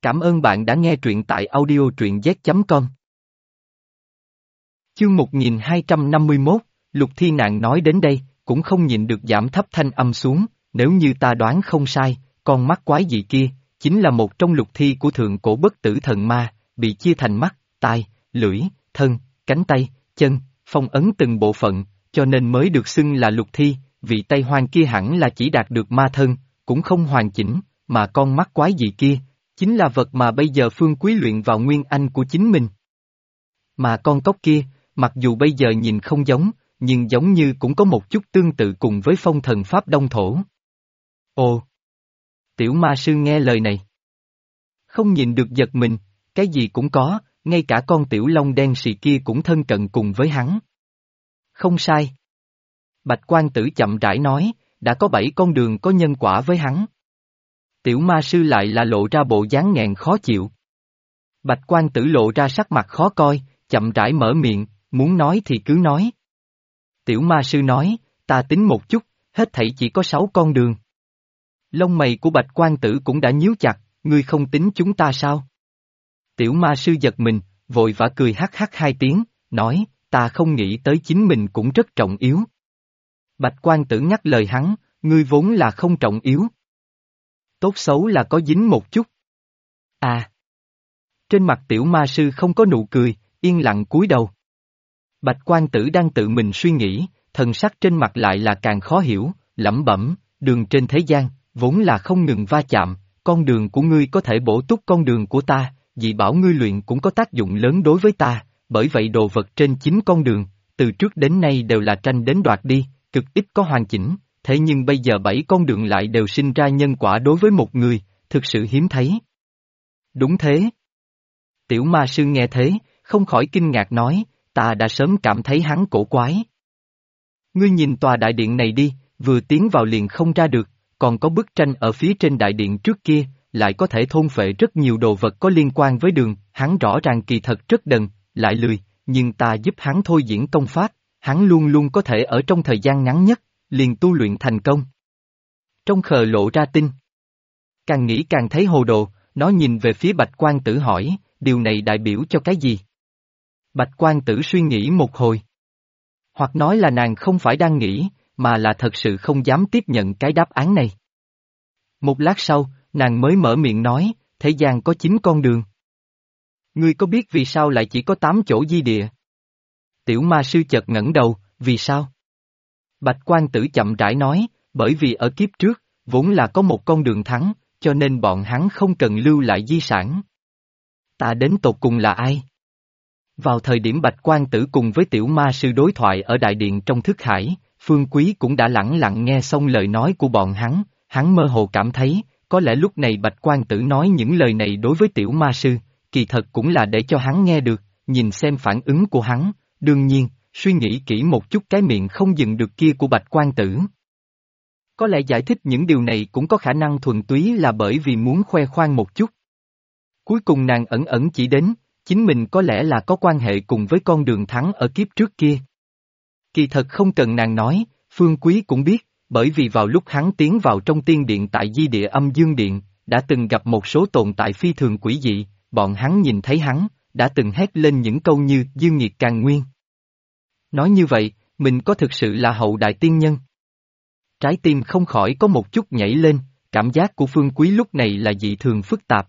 Cảm ơn bạn đã nghe truyện tại audio truyện z.com. Chương 1251, Lục Thi Nạn nói đến đây, cũng không nhịn được giảm thấp thanh âm xuống, nếu như ta đoán không sai, con mắt quái dị kia, chính là một trong lục thi của thượng cổ bất tử thần ma, bị chia thành mắt, tai, lưỡi, thân, cánh tay, chân, phong ấn từng bộ phận, cho nên mới được xưng là lục thi, vị Tây Hoang kia hẳn là chỉ đạt được ma thân, cũng không hoàn chỉnh, mà con mắt quái dị kia, chính là vật mà bây giờ Phương Quý luyện vào nguyên anh của chính mình. Mà con cóc kia, mặc dù bây giờ nhìn không giống, nhưng giống như cũng có một chút tương tự cùng với phong thần Pháp Đông Thổ. Ồ! Tiểu ma sư nghe lời này. Không nhìn được giật mình, cái gì cũng có, ngay cả con tiểu long đen xì kia cũng thân cận cùng với hắn. Không sai. Bạch Quan Tử chậm rãi nói, đã có 7 con đường có nhân quả với hắn. Tiểu ma sư lại là lộ ra bộ dáng nghẹn khó chịu. Bạch Quan Tử lộ ra sắc mặt khó coi, chậm rãi mở miệng, muốn nói thì cứ nói. Tiểu ma sư nói, ta tính một chút, hết thảy chỉ có 6 con đường. Lông mày của Bạch Quan Tử cũng đã nhíu chặt, ngươi không tính chúng ta sao? Tiểu ma sư giật mình, vội vã cười hắc hắc 2 tiếng, nói, ta không nghĩ tới chính mình cũng rất trọng yếu. Bạch Quan Tử ngắt lời hắn, ngươi vốn là không trọng yếu. Tốt xấu là có dính một chút. À! Trên mặt tiểu ma sư không có nụ cười, yên lặng cúi đầu. Bạch Quan Tử đang tự mình suy nghĩ, thần sắc trên mặt lại là càng khó hiểu, lẩm bẩm, đường trên thế gian, vốn là không ngừng va chạm, con đường của ngươi có thể bổ túc con đường của ta, dị bảo ngươi luyện cũng có tác dụng lớn đối với ta, bởi vậy đồ vật trên 9 con đường, từ trước đến nay đều là tranh đến đoạt đi, cực ít có hoàn chỉnh, thế nhưng bây giờ 7 con đường lại đều sinh ra nhân quả đối với một người, thực sự hiếm thấy. Đúng thế. Tiểu ma sư nghe thế, không khỏi kinh ngạc nói, ta đã sớm cảm thấy hắn cổ quái. Ngươi nhìn tòa đại điện này đi, vừa tiến vào liền không ra được, còn có bức tranh ở phía trên đại điện trước kia, lại có thể thôn phệ rất nhiều đồ vật có liên quan với đường, hắn rõ ràng kỳ thật rất đần, lại lười, nhưng ta giúp hắn thôi diễn công pháp, hắn luôn luôn có thể ở trong thời gian ngắn nhất, liền tu luyện thành công. Trong khờ lộ ra tinh. Càng nghĩ càng thấy hồ đồ, nó nhìn về phía Bạch Quan Tử hỏi, điều này đại biểu cho cái gì? Bạch Quan Tử suy nghĩ một hồi. Hoặc nói là nàng không phải đang nghĩ, mà là thật sự không dám tiếp nhận cái đáp án này. Một lát sau, nàng mới mở miệng nói, thế gian có 9 con đường. Ngươi có biết vì sao lại chỉ có 8 chỗ di địa? Tiểu ma sư chợt ngẩng đầu, vì sao? Bạch Quan Tử chậm rãi nói, bởi vì ở kiếp trước, vốn là có một con đường thắng, cho nên bọn hắn không cần lưu lại di sản. Ta đến tột cùng là ai? Vào thời điểm Bạch Quan Tử cùng với tiểu ma sư đối thoại ở đại điện trong thức hải, Phương Quý cũng đã lẳng lặng nghe xong lời nói của bọn hắn mơ hồ cảm thấy, có lẽ lúc này Bạch Quan Tử nói những lời này đối với tiểu ma sư, kỳ thật cũng là để cho hắn nghe được, nhìn xem phản ứng của hắn, đương nhiên, suy nghĩ kỹ một chút cái miệng không dừng được kia của Bạch Quan Tử. Có lẽ giải thích những điều này cũng có khả năng thuần túy là bởi vì muốn khoe khoang một chút. Cuối cùng nàng ẩn ẩn chỉ đến, chính mình có lẽ là có quan hệ cùng với con đường thắng ở kiếp trước kia. Kỳ thật không cần nàng nói, Phương Quý cũng biết, bởi vì vào lúc hắn tiến vào trong tiên điện tại Di Địa Âm Dương Điện, đã từng gặp một số tồn tại phi thường quỷ dị, bọn hắn nhìn thấy hắn, đã từng hét lên những câu như Dương Nghiệt Càn Nguyên. Nói như vậy, mình có thực sự là hậu đại tiên nhân? Trái tim không khỏi có một chút nhảy lên, cảm giác của Phương Quý lúc này là dị thường phức tạp.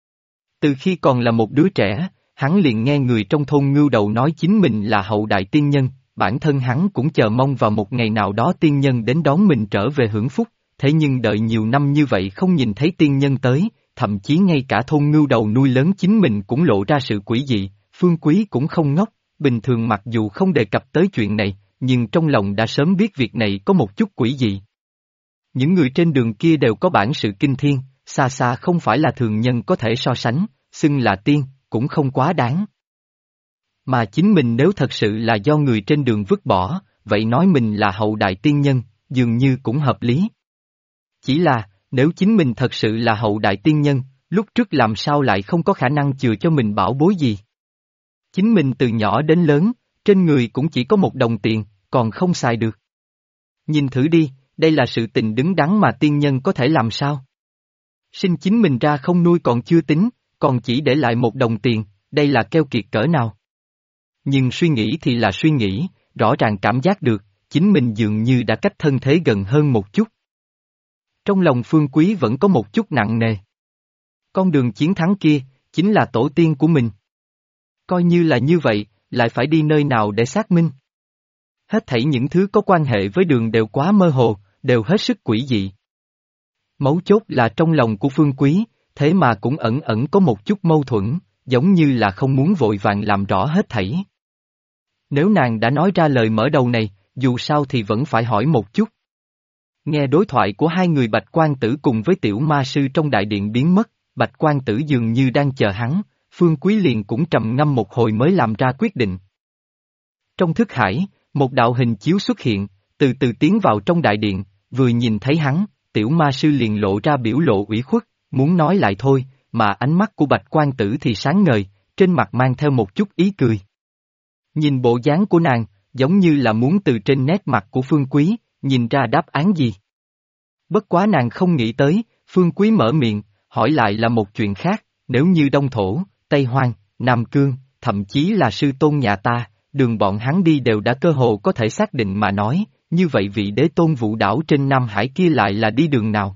Từ khi còn là một đứa trẻ, hắn liền nghe người trong thôn Ngưu Đầu nói chính mình là hậu đại tiên nhân, bản thân hắn cũng chờ mong vào một ngày nào đó tiên nhân đến đón mình trở về hưởng phúc, thế nhưng đợi nhiều năm như vậy không nhìn thấy tiên nhân tới, thậm chí ngay cả thôn Ngưu Đầu nuôi lớn chính mình cũng lộ ra sự quỷ dị, Phương Quý cũng không ngốc, bình thường mặc dù không đề cập tới chuyện này, nhưng trong lòng đã sớm biết việc này có một chút quỷ dị. Những người trên đường kia đều có bản sự kinh thiên, xa xa không phải là thường nhân có thể so sánh, xưng là tiên, cũng không quá đáng. Mà chính mình nếu thật sự là do người trên đường vứt bỏ, vậy nói mình là hậu đại tiên nhân, dường như cũng hợp lý. Chỉ là, nếu chính mình thật sự là hậu đại tiên nhân, lúc trước làm sao lại không có khả năng chừa cho mình bảo bối gì? Chính mình từ nhỏ đến lớn, trên người cũng chỉ có 1 đồng tiền, còn không xài được. Nhìn thử đi, đây là sự tình đứng đắn mà tiên nhân có thể làm sao? Sinh chính mình ra không nuôi còn chưa tính, còn chỉ để lại 1 đồng tiền, đây là keo kiệt cỡ nào. Nhưng suy nghĩ thì là suy nghĩ, rõ ràng cảm giác được, chính mình dường như đã cách thân thế gần hơn một chút. Trong lòng Phương Quý vẫn có một chút nặng nề. Con đường chiến thắng kia, chính là tổ tiên của mình. Coi như là như vậy, lại phải đi nơi nào để xác minh. Hết thảy những thứ có quan hệ với đường đều quá mơ hồ, đều hết sức quỷ dị. Mấu chốt là trong lòng của Phương Quý, thế mà cũng ẩn ẩn có một chút mâu thuẫn, giống như là không muốn vội vàng làm rõ hết thảy. Nếu nàng đã nói ra lời mở đầu này, dù sao thì vẫn phải hỏi một chút. Nghe đối thoại của hai người Bạch Quan Tử cùng với tiểu ma sư trong đại điện biến mất, Bạch Quan Tử dường như đang chờ hắn, Phương Quý liền cũng trầm ngâm một hồi mới làm ra quyết định. Trong thức hải, một đạo hình chiếu xuất hiện, từ từ tiến vào trong đại điện, vừa nhìn thấy hắn, tiểu ma sư liền lộ ra biểu lộ ủy khuất, muốn nói lại thôi, mà ánh mắt của Bạch Quan Tử thì sáng ngời, trên mặt mang theo một chút ý cười. Nhìn bộ dáng của nàng, giống như là muốn từ trên nét mặt của Phương Quý, nhìn ra đáp án gì. Bất quá nàng không nghĩ tới, Phương Quý mở miệng, hỏi lại là một chuyện khác, nếu như Đông Thổ, Tây Hoang, Nam Cương, thậm chí là sư tôn nhà ta, đường bọn hắn đi đều đã cơ hồ có thể xác định mà nói, như vậy vị đế tôn Vũ đảo trên Nam Hải kia lại là đi đường nào?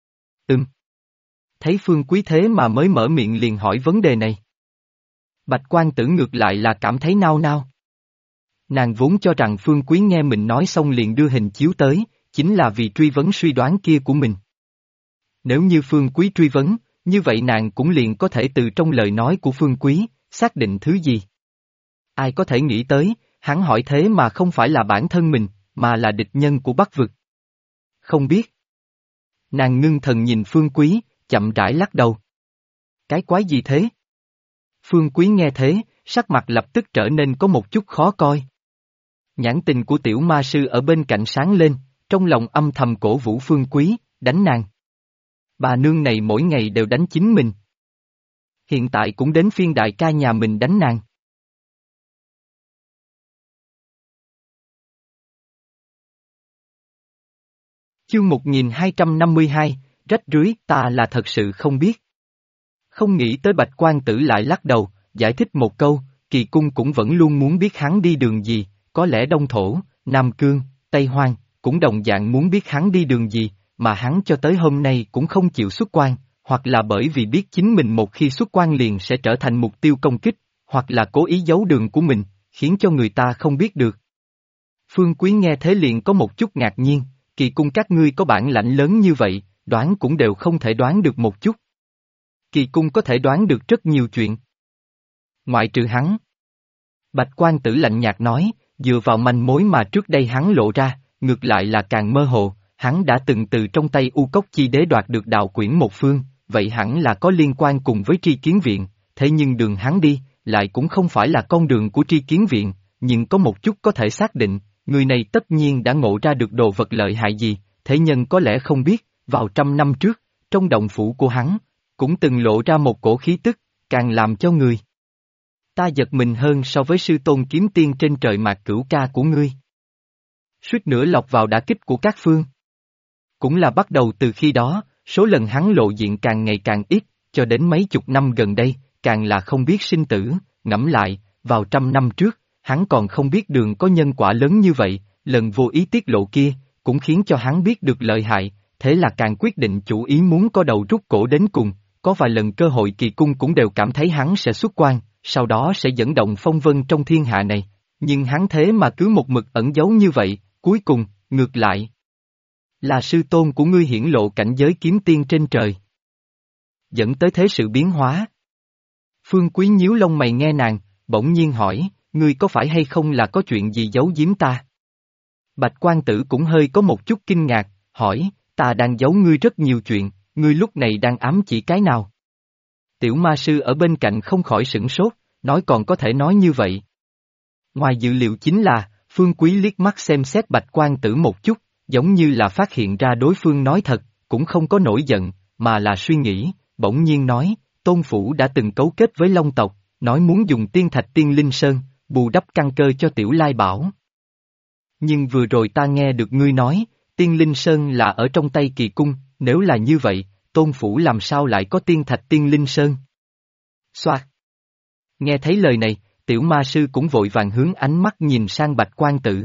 Thấy Phương Quý thế mà mới mở miệng liền hỏi vấn đề này. Bạch Quan Tử ngược lại là cảm thấy nao nao. Nàng vốn cho rằng Phương Quý nghe mình nói xong liền đưa hình chiếu tới, chính là vì truy vấn suy đoán kia của mình. Nếu như Phương Quý truy vấn, như vậy nàng cũng liền có thể từ trong lời nói của Phương Quý, xác định thứ gì. Ai có thể nghĩ tới, hắn hỏi thế mà không phải là bản thân mình, mà là địch nhân của Bắc Vực. Không biết. Nàng ngưng thần nhìn Phương Quý, chậm rãi lắc đầu. Cái quái gì thế? Phương Quý nghe thế, sắc mặt lập tức trở nên có một chút khó coi. Nhãn tình của tiểu ma sư ở bên cạnh sáng lên, trong lòng âm thầm cổ vũ Phương Quý, đánh nàng. Bà nương này mỗi ngày đều đánh chính mình. Hiện tại cũng đến phiên đại ca nhà mình đánh nàng. Chương 1252, rách rưới, ta là thật sự không biết. Không nghĩ tới Bạch Quan Tử lại lắc đầu, giải thích một câu, Kỳ Cung cũng vẫn luôn muốn biết hắn đi đường gì, có lẽ Đông Thổ, Nam Cương, Tây Hoang, cũng đồng dạng muốn biết hắn đi đường gì, mà hắn cho tới hôm nay cũng không chịu xuất quan, hoặc là bởi vì biết chính mình một khi xuất quan liền sẽ trở thành mục tiêu công kích, hoặc là cố ý giấu đường của mình, khiến cho người ta không biết được. Phương Quý nghe thế liền có một chút ngạc nhiên, Kỳ Cung các ngươi có bản lãnh lớn như vậy, đoán cũng đều không thể đoán được một chút. Kỳ Cung có thể đoán được rất nhiều chuyện. Ngoại trừ hắn. Bạch Quan Tử lạnh nhạt nói, dựa vào manh mối mà trước đây hắn lộ ra, ngược lại là càng mơ hồ, hắn đã từng từ trong tay U Cốc Chi Đế đoạt được đạo quyển một phương, vậy hẳn là có liên quan cùng với Tri Kiến Viện, thế nhưng đường hắn đi, lại cũng không phải là con đường của Tri Kiến Viện, nhưng có một chút có thể xác định, người này tất nhiên đã ngộ ra được đồ vật lợi hại gì, thế nhân có lẽ không biết, vào 100 năm trước, trong động phủ của hắn, cũng từng lộ ra một cổ khí tức, càng làm cho người ta giật mình hơn so với sư tôn kiếm tiên trên trời Mạc Cửu Ca của ngươi. Suýt nữa lọt vào đả kích của các phương. Cũng là bắt đầu từ khi đó, số lần hắn lộ diện càng ngày càng ít, cho đến mấy chục năm gần đây, càng là không biết sinh tử, ngẫm lại, vào 100 năm trước, hắn còn không biết đường có nhân quả lớn như vậy, lần vô ý tiết lộ kia, cũng khiến cho hắn biết được lợi hại, thế là càng quyết định chủ ý muốn có đầu rút cổ đến cùng, có vài lần cơ hội Kỳ Cung cũng đều cảm thấy hắn sẽ xuất quan, sau đó sẽ dẫn động phong vân trong thiên hạ này, nhưng hắn thế mà cứ một mực ẩn giấu như vậy, cuối cùng, ngược lại. Là sư tôn của ngươi hiển lộ cảnh giới kiếm tiên trên trời. Dẫn tới thế sự biến hóa. Phương Quý nhíu lông mày nghe nàng, bỗng nhiên hỏi, ngươi có phải hay không là có chuyện gì giấu giếm ta? Bạch Quan Tử cũng hơi có một chút kinh ngạc, hỏi, ta đang giấu ngươi rất nhiều chuyện, ngươi lúc này đang ám chỉ cái nào? Tiểu ma sư ở bên cạnh không khỏi sửng sốt, nói còn có thể nói như vậy. Ngoài dự liệu chính là, Phương Quý liếc mắt xem xét Bạch Quan Tử một chút, giống như là phát hiện ra đối phương nói thật, cũng không có nổi giận, mà là suy nghĩ, bỗng nhiên nói, Tôn Phủ đã từng cấu kết với Long tộc, nói muốn dùng tiên thạch tiên linh sơn, bù đắp căn cơ cho Tiểu Lai Bảo. Nhưng vừa rồi ta nghe được ngươi nói, tiên linh sơn là ở trong tay Kỳ Cung, nếu là như vậy, Tôn Phủ làm sao lại có tiên thạch tiên linh sơn? Xoạt. Nghe thấy lời này, tiểu ma sư cũng vội vàng hướng ánh mắt nhìn sang Bạch Quan Tử.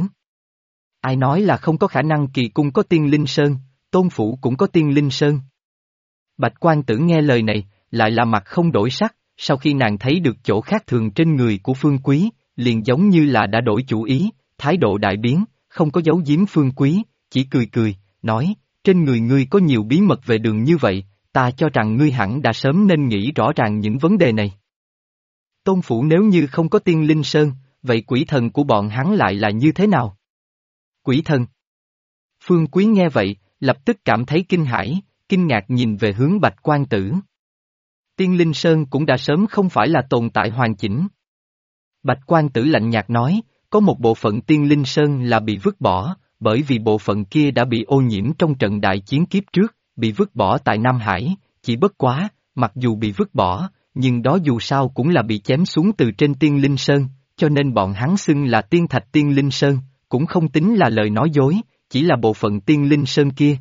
Ai nói là không có khả năng kỳ cung có tiên linh sơn, tôn phủ cũng có tiên linh sơn. Bạch Quan Tử nghe lời này, lại là mặt không đổi sắc, sau khi nàng thấy được chỗ khác thường trên người của Phương Quý, liền giống như là đã đổi chủ ý, thái độ đại biến, không có giấu giếm Phương Quý, chỉ cười cười, nói, trên người ngươi có nhiều bí mật về đường như vậy, ta cho rằng ngươi hẳn đã sớm nên nghĩ rõ ràng những vấn đề này. Tôn phủ nếu như không có tiên linh sơn, vậy quỷ thần của bọn hắn lại là như thế nào? Quỷ thần. Phương Quý nghe vậy, lập tức cảm thấy kinh hãi, kinh ngạc nhìn về hướng Bạch Quan Tử. Tiên linh sơn cũng đã sớm không phải là tồn tại hoàn chỉnh. Bạch Quan Tử lạnh nhạt nói, có một bộ phận tiên linh sơn là bị vứt bỏ, bởi vì bộ phận kia đã bị ô nhiễm trong trận đại chiến kiếp trước, bị vứt bỏ tại Nam Hải, chỉ bất quá, mặc dù bị vứt bỏ, nhưng đó dù sao cũng là bị chém xuống từ trên tiên linh sơn, cho nên bọn hắn xưng là tiên thạch tiên linh sơn, cũng không tính là lời nói dối, chỉ là bộ phận tiên linh sơn kia.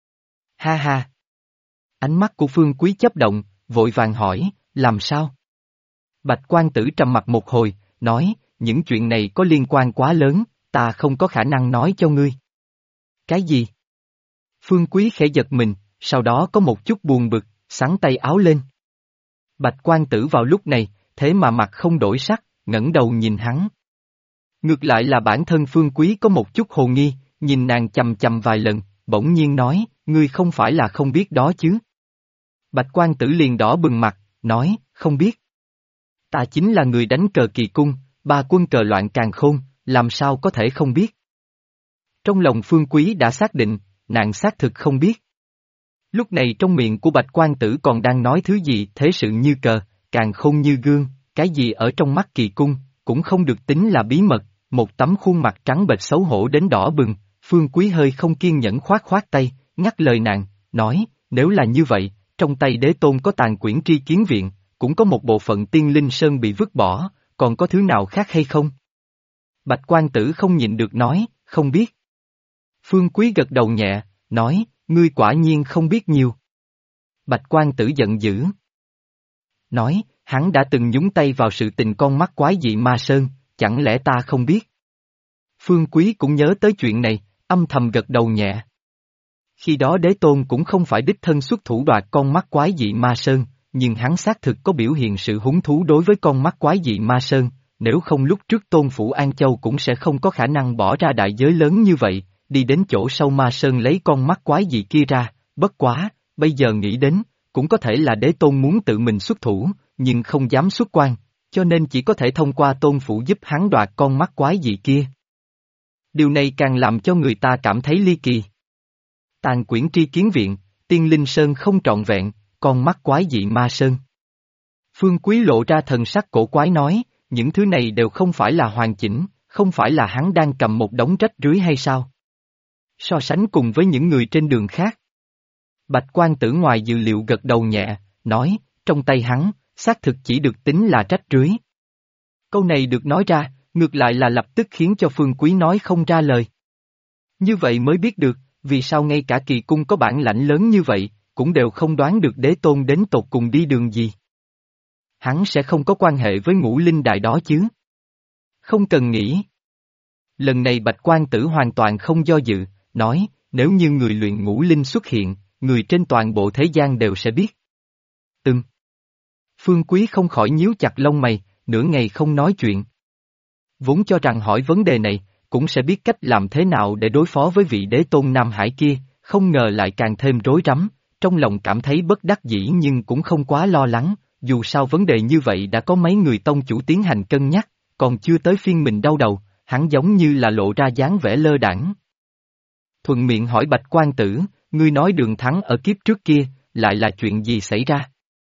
Ha ha! Ánh mắt của Phương Quý chớp động, vội vàng hỏi, làm sao? Bạch Quan Tử trầm mặt một hồi, nói, những chuyện này có liên quan quá lớn, ta không có khả năng nói cho ngươi. Cái gì? Phương Quý khẽ giật mình, sau đó có một chút buồn bực, xắn tay áo lên. Bạch Quan Tử vào lúc này, thế mà mặt không đổi sắc, ngẩng đầu nhìn hắn. Ngược lại là bản thân Phương Quý có một chút hồ nghi, nhìn nàng chằm chằm vài lần, bỗng nhiên nói, ngươi không phải là không biết đó chứ. Bạch Quan Tử liền đỏ bừng mặt, nói, không biết. Ta chính là người đánh cờ kỳ cung, ba quân cờ loạn càn khôn, làm sao có thể không biết. Trong lòng Phương Quý đã xác định, nàng xác thực không biết. Lúc này trong miệng của Bạch Quan Tử còn đang nói thứ gì thế sự như cờ, càn khôn như gương, cái gì ở trong mắt kỳ cung, cũng không được tính là bí mật, một tấm khuôn mặt trắng bệch xấu hổ đến đỏ bừng, Phương Quý hơi không kiên nhẫn khoát khoát tay, ngắt lời nàng, nói, nếu là như vậy, trong tay đế tôn có tàn quyển tri kiến viện, cũng có một bộ phận tiên linh sơn bị vứt bỏ, còn có thứ nào khác hay không? Bạch Quan Tử không nhịn được nói, không biết. Phương Quý gật đầu nhẹ, nói, ngươi quả nhiên không biết nhiều. Bạch Quan Tử giận dữ. Nói, hắn đã từng nhúng tay vào sự tình con mắt quái dị ma sơn, chẳng lẽ ta không biết? Phương Quý cũng nhớ tới chuyện này, âm thầm gật đầu nhẹ. Khi đó đế tôn cũng không phải đích thân xuất thủ đoạt con mắt quái dị ma sơn, nhưng hắn xác thực có biểu hiện sự hứng thú đối với con mắt quái dị ma sơn, nếu không lúc trước tôn phủ An Châu cũng sẽ không có khả năng bỏ ra đại giới lớn như vậy, đi đến chỗ sâu ma sơn lấy con mắt quái dị kia ra, bất quá, bây giờ nghĩ đến, cũng có thể là đế tôn muốn tự mình xuất thủ, nhưng không dám xuất quan, cho nên chỉ có thể thông qua tôn phủ giúp hắn đoạt con mắt quái dị kia. Điều này càng làm cho người ta cảm thấy ly kỳ. Tàn quyển tri kiến viện, tiên linh sơn không trọn vẹn, con mắt quái dị ma sơn. Phương Quý lộ ra thần sắc cổ quái nói, những thứ này đều không phải là hoàn chỉnh, không phải là hắn đang cầm một đống rách rưới hay sao? So sánh cùng với những người trên đường khác. Bạch Quan Tử ngoài dự liệu gật đầu nhẹ, nói, trong tay hắn, xác thực chỉ được tính là rách rưới. Câu này được nói ra, ngược lại là lập tức khiến cho Phương Quý nói không ra lời. Như vậy mới biết được, vì sao ngay cả kỳ cung có bản lãnh lớn như vậy, cũng đều không đoán được đế tôn đến tột cùng đi đường gì. Hắn sẽ không có quan hệ với ngũ linh đại đó chứ. Không cần nghĩ. Lần này Bạch Quan Tử hoàn toàn không do dự, nói, nếu như người luyện ngũ linh xuất hiện, người trên toàn bộ thế gian đều sẽ biết. Phương Quý không khỏi nhíu chặt lông mày, nửa ngày không nói chuyện. Vốn cho rằng hỏi vấn đề này, cũng sẽ biết cách làm thế nào để đối phó với vị đế tôn Nam Hải kia, không ngờ lại càng thêm rối rắm, trong lòng cảm thấy bất đắc dĩ nhưng cũng không quá lo lắng, dù sao vấn đề như vậy đã có mấy người tông chủ tiến hành cân nhắc, còn chưa tới phiên mình đau đầu, hắn giống như là lộ ra dáng vẻ lơ đãng. Thuận miệng hỏi Bạch Quan Tử, ngươi nói Đường Thắng ở kiếp trước kia, lại là chuyện gì xảy ra?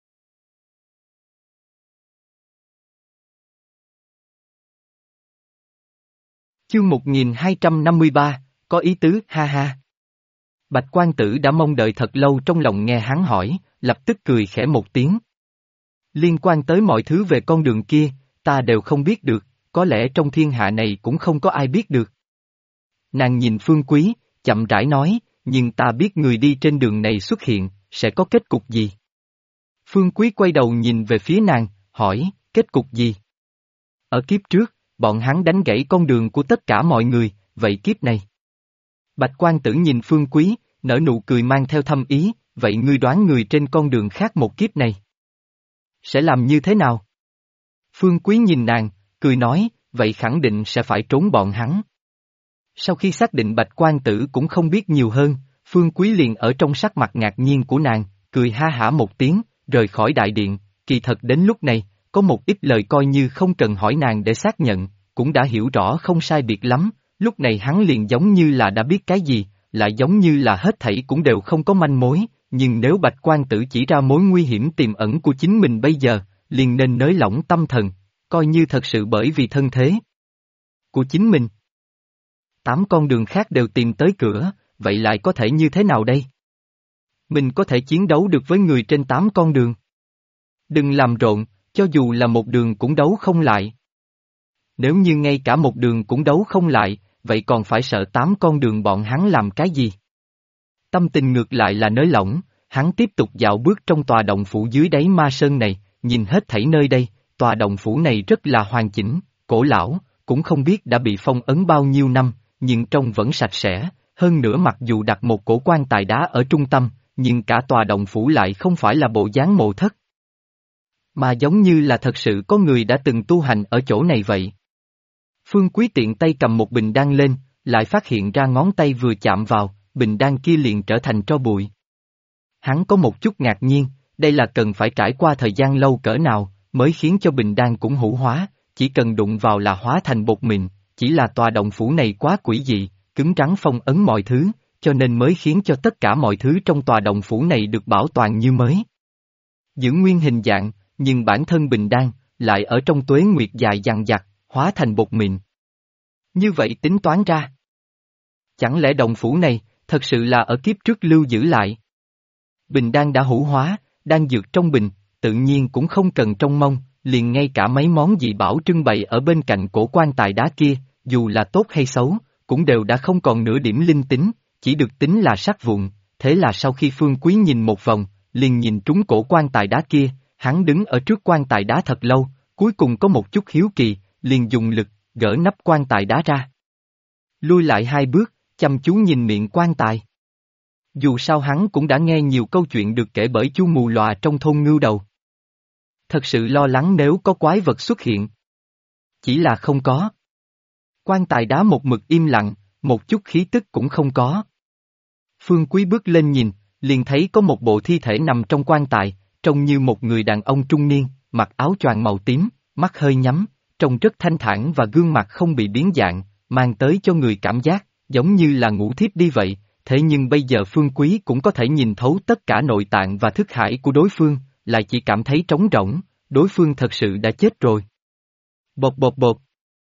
Chương 1253, có ý tứ, ha ha. Bạch Quan Tử đã mong đợi thật lâu trong lòng nghe hắn hỏi, lập tức cười khẽ một tiếng. Liên quan tới mọi thứ về con đường kia, ta đều không biết được, có lẽ trong thiên hạ này cũng không có ai biết được. Nàng nhìn Phương Quý, chậm rãi nói, nhưng ta biết người đi trên đường này xuất hiện, sẽ có kết cục gì. Phương Quý quay đầu nhìn về phía nàng, hỏi, kết cục gì? Ở kiếp trước, bọn hắn đánh gãy con đường của tất cả mọi người, vậy kiếp này? Bạch quan tử nhìn Phương Quý, nở nụ cười mang theo thâm ý, vậy ngươi đoán người trên con đường khác một kiếp này sẽ làm như thế nào? Phương Quý nhìn nàng, cười nói, vậy khẳng định sẽ phải trốn bọn hắn. Sau khi xác định Bạch quan tử cũng không biết nhiều hơn, Phương Quý liền ở trong sắc mặt ngạc nhiên của nàng, cười ha hả một tiếng, rời khỏi đại điện, kỳ thật đến lúc này, có một ít lời coi như không cần hỏi nàng để xác nhận, cũng đã hiểu rõ không sai biệt lắm, lúc này hắn liền giống như là đã biết cái gì, lại giống như là hết thảy cũng đều không có manh mối, nhưng nếu Bạch quan tử chỉ ra mối nguy hiểm tiềm ẩn của chính mình bây giờ, liền nên nới lỏng tâm thần, coi như thật sự bởi vì thân thế của chính mình. 8 con đường khác đều tìm tới cửa, vậy lại có thể như thế nào đây? Mình có thể chiến đấu được với người trên 8 con đường. Đừng làm rộn, cho dù là một đường cũng đấu không lại. Nếu như ngay cả một đường cũng đấu không lại, vậy còn phải sợ 8 con đường bọn hắn làm cái gì? Tâm tình ngược lại là nới lỏng, hắn tiếp tục dạo bước trong tòa động phủ dưới đáy ma sơn này, nhìn hết thảy nơi đây, tòa động phủ này rất là hoàn chỉnh, cổ lão, cũng không biết đã bị phong ấn bao nhiêu năm, nhưng trông vẫn sạch sẽ, hơn nữa mặc dù đặt một cổ quan tài đá ở trung tâm, nhưng cả tòa động phủ lại không phải là bộ dáng mộ thất, mà giống như là thật sự có người đã từng tu hành ở chỗ này vậy. Phương Quý tiện tay cầm một bình đan lên, lại phát hiện ra ngón tay vừa chạm vào, bình đan kia liền trở thành tro bụi. Hắn có một chút ngạc nhiên, đây là cần phải trải qua thời gian lâu cỡ nào, mới khiến cho bình đan cũng hữu hóa, chỉ cần đụng vào là hóa thành bột mịn, chỉ là tòa động phủ này quá quỷ dị, cứng rắn phong ấn mọi thứ, cho nên mới khiến cho tất cả mọi thứ trong tòa động phủ này được bảo toàn như mới. Giữ nguyên hình dạng, nhưng bản thân bình đan, lại ở trong tuế nguyệt dài dằng dặc, hóa thành bột mịn. Như vậy tính toán ra, chẳng lẽ động phủ này, thật sự là ở kiếp trước lưu giữ lại? Bình đan đã hữu hóa, đan dược trong bình, tự nhiên cũng không cần trông mong, liền ngay cả mấy món dị bảo trưng bày ở bên cạnh cổ quan tài đá kia, dù là tốt hay xấu, cũng đều đã không còn nửa điểm linh tính, chỉ được tính là sắt vụn, thế là sau khi Phương Quý nhìn một vòng, liền nhìn trúng cổ quan tài đá kia, hắn đứng ở trước quan tài đá thật lâu, cuối cùng có một chút hiếu kỳ, liền dùng lực, gỡ nắp quan tài đá ra. Lui lại 2 bước, chăm chú nhìn miệng quan tài. Dù sao hắn cũng đã nghe nhiều câu chuyện được kể bởi chú mù lòa trong thôn Ngưu Đầu. Thật sự lo lắng nếu có quái vật xuất hiện. Chỉ là không có. Quan tài đá một mực im lặng, một chút khí tức cũng không có. Phương Quý bước lên nhìn, liền thấy có một bộ thi thể nằm trong quan tài, trông như một người đàn ông trung niên, mặc áo choàng màu tím, mắt hơi nhắm, trông rất thanh thản và gương mặt không bị biến dạng, mang tới cho người cảm giác, giống như là ngủ thiếp đi vậy, thế nhưng bây giờ Phương Quý cũng có thể nhìn thấu tất cả nội tạng và thức hải của đối phương, lại chỉ cảm thấy trống rỗng, đối phương thật sự đã chết rồi. Bột bột bột.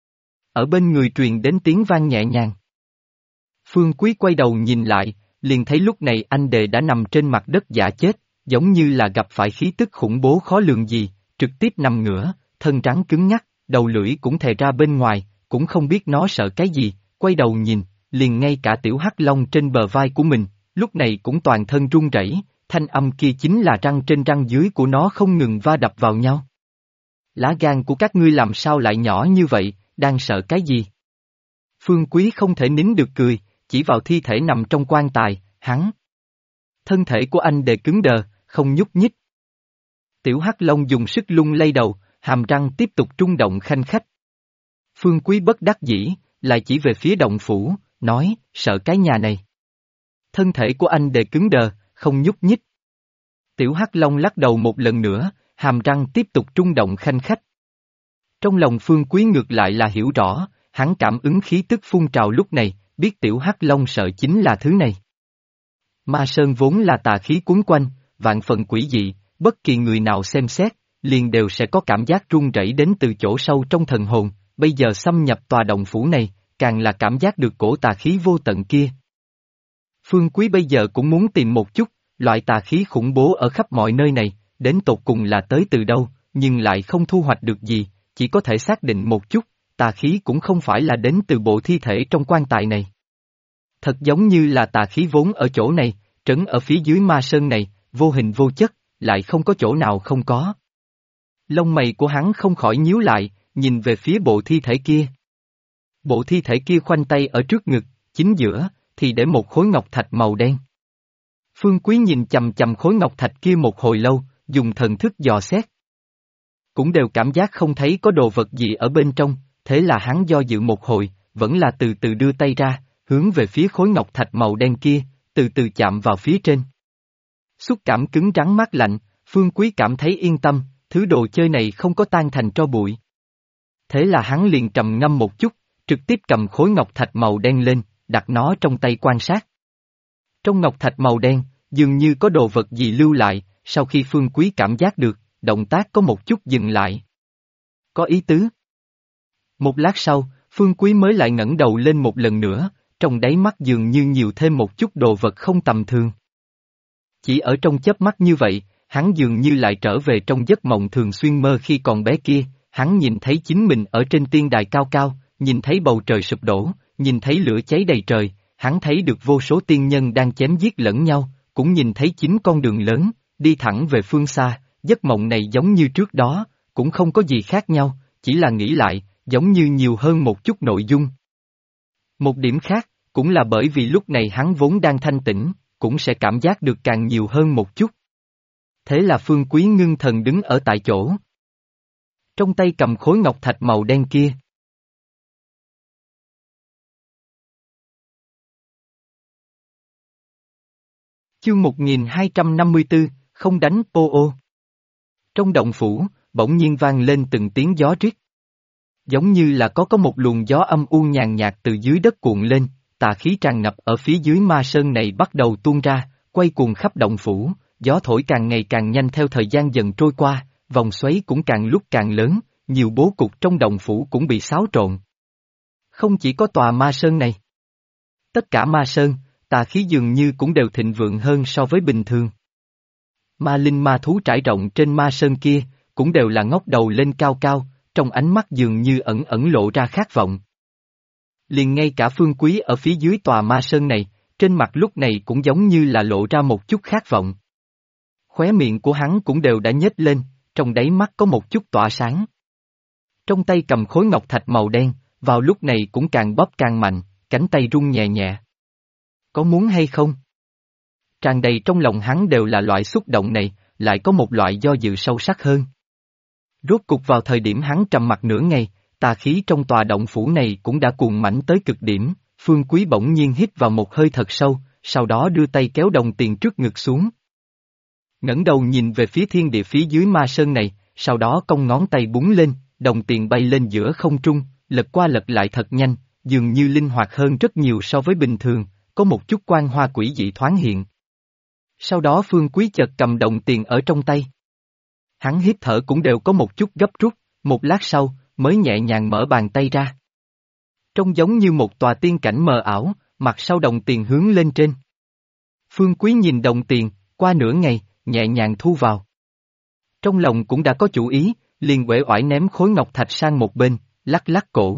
Ở bên người truyền đến tiếng vang nhẹ nhàng. Phương Quý quay đầu nhìn lại, liền thấy lúc này anh đề đã nằm trên mặt đất giả chết, giống như là gặp phải khí tức khủng bố khó lường gì, trực tiếp nằm ngửa, thân rắn cứng nhắc, đầu lưỡi cũng thè ra bên ngoài, cũng không biết nó sợ cái gì, quay đầu nhìn, liền ngay cả tiểu hắc long trên bờ vai của mình, lúc này cũng toàn thân run rẩy, thanh âm kia chính là răng trên răng dưới của nó không ngừng va đập vào nhau. Lá gan của các ngươi làm sao lại nhỏ như vậy, đang sợ cái gì? Phương Quý không thể nín được cười, chỉ vào thi thể nằm trong quan tài, hắn. Thân thể của anh đề cứng đờ, không nhúc nhích. Tiểu hắc long dùng sức lung lay đầu, hàm răng tiếp tục rung động khanh khách. Phương Quý bất đắc dĩ, lại chỉ về phía động phủ, nói, sợ cái nhà này. Thân thể của anh đề cứng đờ, không nhúc nhích. Tiểu hắc long lắc đầu một lần nữa, hàm răng tiếp tục rung động khanh khách. Trong lòng Phương Quý ngược lại là hiểu rõ, hắn cảm ứng khí tức phun trào lúc này, biết tiểu hắc long sợ chính là thứ này. Ma Sơn vốn là tà khí cuốn quanh, vạn phần quỷ dị, bất kỳ người nào xem xét, liền đều sẽ có cảm giác run rẩy đến từ chỗ sâu trong thần hồn, bây giờ xâm nhập tòa động phủ này, càng là cảm giác được cổ tà khí vô tận kia. Phương Quý bây giờ cũng muốn tìm một chút, loại tà khí khủng bố ở khắp mọi nơi này, đến tột cùng là tới từ đâu, nhưng lại không thu hoạch được gì, chỉ có thể xác định một chút, tà khí cũng không phải là đến từ bộ thi thể trong quan tài này. Thật giống như là tà khí vốn ở chỗ này, trấn ở phía dưới ma sơn này, vô hình vô chất, lại không có chỗ nào không có. Lông mày của hắn không khỏi nhíu lại, nhìn về phía bộ thi thể kia. Bộ thi thể kia khoanh tay ở trước ngực, chính giữa, thì để một khối ngọc thạch màu đen. Phương Quý nhìn chằm chằm khối ngọc thạch kia một hồi lâu, dùng thần thức dò xét. Cũng đều cảm giác không thấy có đồ vật gì ở bên trong, thế là hắn do dự một hồi, vẫn là từ từ đưa tay ra, hướng về phía khối ngọc thạch màu đen kia, từ từ chạm vào phía trên. Xúc cảm cứng rắn mát lạnh, Phương Quý cảm thấy yên tâm, thứ đồ chơi này không có tan thành tro bụi. Thế là hắn liền trầm ngâm một chút, trực tiếp cầm khối ngọc thạch màu đen lên, đặt nó trong tay quan sát. Trong ngọc thạch màu đen, dường như có đồ vật gì lưu lại, sau khi Phương Quý cảm giác được, động tác có một chút dừng lại. Có ý tứ. Một lát sau, Phương Quý mới lại ngẩng đầu lên một lần nữa, trong đáy mắt dường như nhiều thêm một chút đồ vật không tầm thường. Chỉ ở trong chớp mắt như vậy, hắn dường như lại trở về trong giấc mộng thường xuyên mơ khi còn bé kia, hắn nhìn thấy chính mình ở trên tiên đài cao cao, nhìn thấy bầu trời sụp đổ, nhìn thấy lửa cháy đầy trời, hắn thấy được vô số tiên nhân đang chém giết lẫn nhau, cũng nhìn thấy chính con đường lớn, đi thẳng về phương xa, giấc mộng này giống như trước đó, cũng không có gì khác nhau, chỉ là nghĩ lại, giống như nhiều hơn một chút nội dung. Một điểm khác, cũng là bởi vì lúc này hắn vốn đang thanh tĩnh, cũng sẽ cảm giác được càng nhiều hơn một chút. Thế là Phương Quý ngưng thần đứng ở tại chỗ. Trong tay cầm khối ngọc thạch màu đen kia. Chương 1254, không đánh ô. Trong động phủ, bỗng nhiên vang lên từng tiếng gió rít. Giống như là có một luồng gió âm u nhàn nhạt từ dưới đất cuộn lên, tà khí tràn ngập ở phía dưới ma sơn này bắt đầu tuôn ra, quay cuồng khắp động phủ, gió thổi càng ngày càng nhanh theo thời gian dần trôi qua, vòng xoáy cũng càng lúc càng lớn, nhiều bố cục trong động phủ cũng bị xáo trộn. Không chỉ có tòa ma sơn này. Tất cả ma sơn, tà khí dường như cũng đều thịnh vượng hơn so với bình thường. Ma linh ma thú trải rộng trên ma sơn kia, cũng đều là ngóc đầu lên cao cao, trong ánh mắt dường như ẩn ẩn lộ ra khát vọng. Liền ngay cả Phương Quý ở phía dưới tòa ma sơn này, trên mặt lúc này cũng giống như là lộ ra một chút khát vọng. Khóe miệng của hắn cũng đều đã nhếch lên, trong đáy mắt có một chút tỏa sáng. Trong tay cầm khối ngọc thạch màu đen, vào lúc này cũng càng bóp càng mạnh, cánh tay rung nhẹ nhẹ. Có muốn hay không? Tràn đầy trong lòng hắn đều là loại xúc động này, lại có một loại do dự sâu sắc hơn. Rốt cục vào thời điểm hắn trầm mặc nửa ngày, tà khí trong tòa động phủ này cũng đã cuồng mãnh tới cực điểm, Phương Quý bỗng nhiên hít vào một hơi thật sâu, sau đó đưa tay kéo đồng tiền trước ngực xuống. Ngẩng đầu nhìn về phía thiên địa phía dưới ma sơn này, sau đó cong ngón tay búng lên, đồng tiền bay lên giữa không trung, lật qua lật lại thật nhanh, dường như linh hoạt hơn rất nhiều so với bình thường, có một chút quang hoa quỷ dị thoáng hiện. Sau đó Phương Quý chợt cầm đồng tiền ở trong tay. Hắn hít thở cũng đều có một chút gấp rút, một lát sau, mới nhẹ nhàng mở bàn tay ra. Trông giống như một tòa tiên cảnh mờ ảo, mặt sau đồng tiền hướng lên trên. Phương Quý nhìn đồng tiền, qua nửa ngày, nhẹ nhàng thu vào. Trong lòng cũng đã có chủ ý, liền uể oải ném khối ngọc thạch sang một bên, lắc lắc cổ.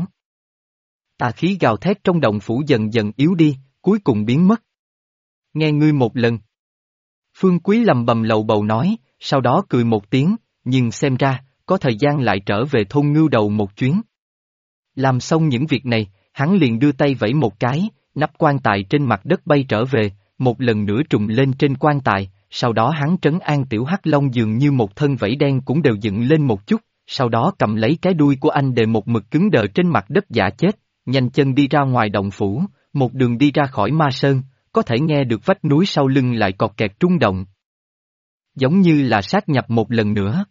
Tà khí gào thét trong động phủ dần dần yếu đi, cuối cùng biến mất. Nghe ngươi một lần. Phương Quý lầm bầm lầu bầu nói, sau đó cười một tiếng, nhưng xem ra, có thời gian lại trở về thôn Ngưu Đầu một chuyến. Làm xong những việc này, hắn liền đưa tay vẫy một cái, nắp quan tài trên mặt đất bay trở về, một lần nữa trùng lên trên quan tài, sau đó hắn trấn an tiểu hắc long dường như một thân vẫy đen cũng đều dựng lên một chút, sau đó cầm lấy cái đuôi của anh để một mực cứng đờ trên mặt đất giả chết, nhanh chân đi ra ngoài động phủ, một đường đi ra khỏi ma sơn, có thể nghe được vách núi sau lưng lại cọt kẹt rung động. Giống như là sát nhập một lần nữa.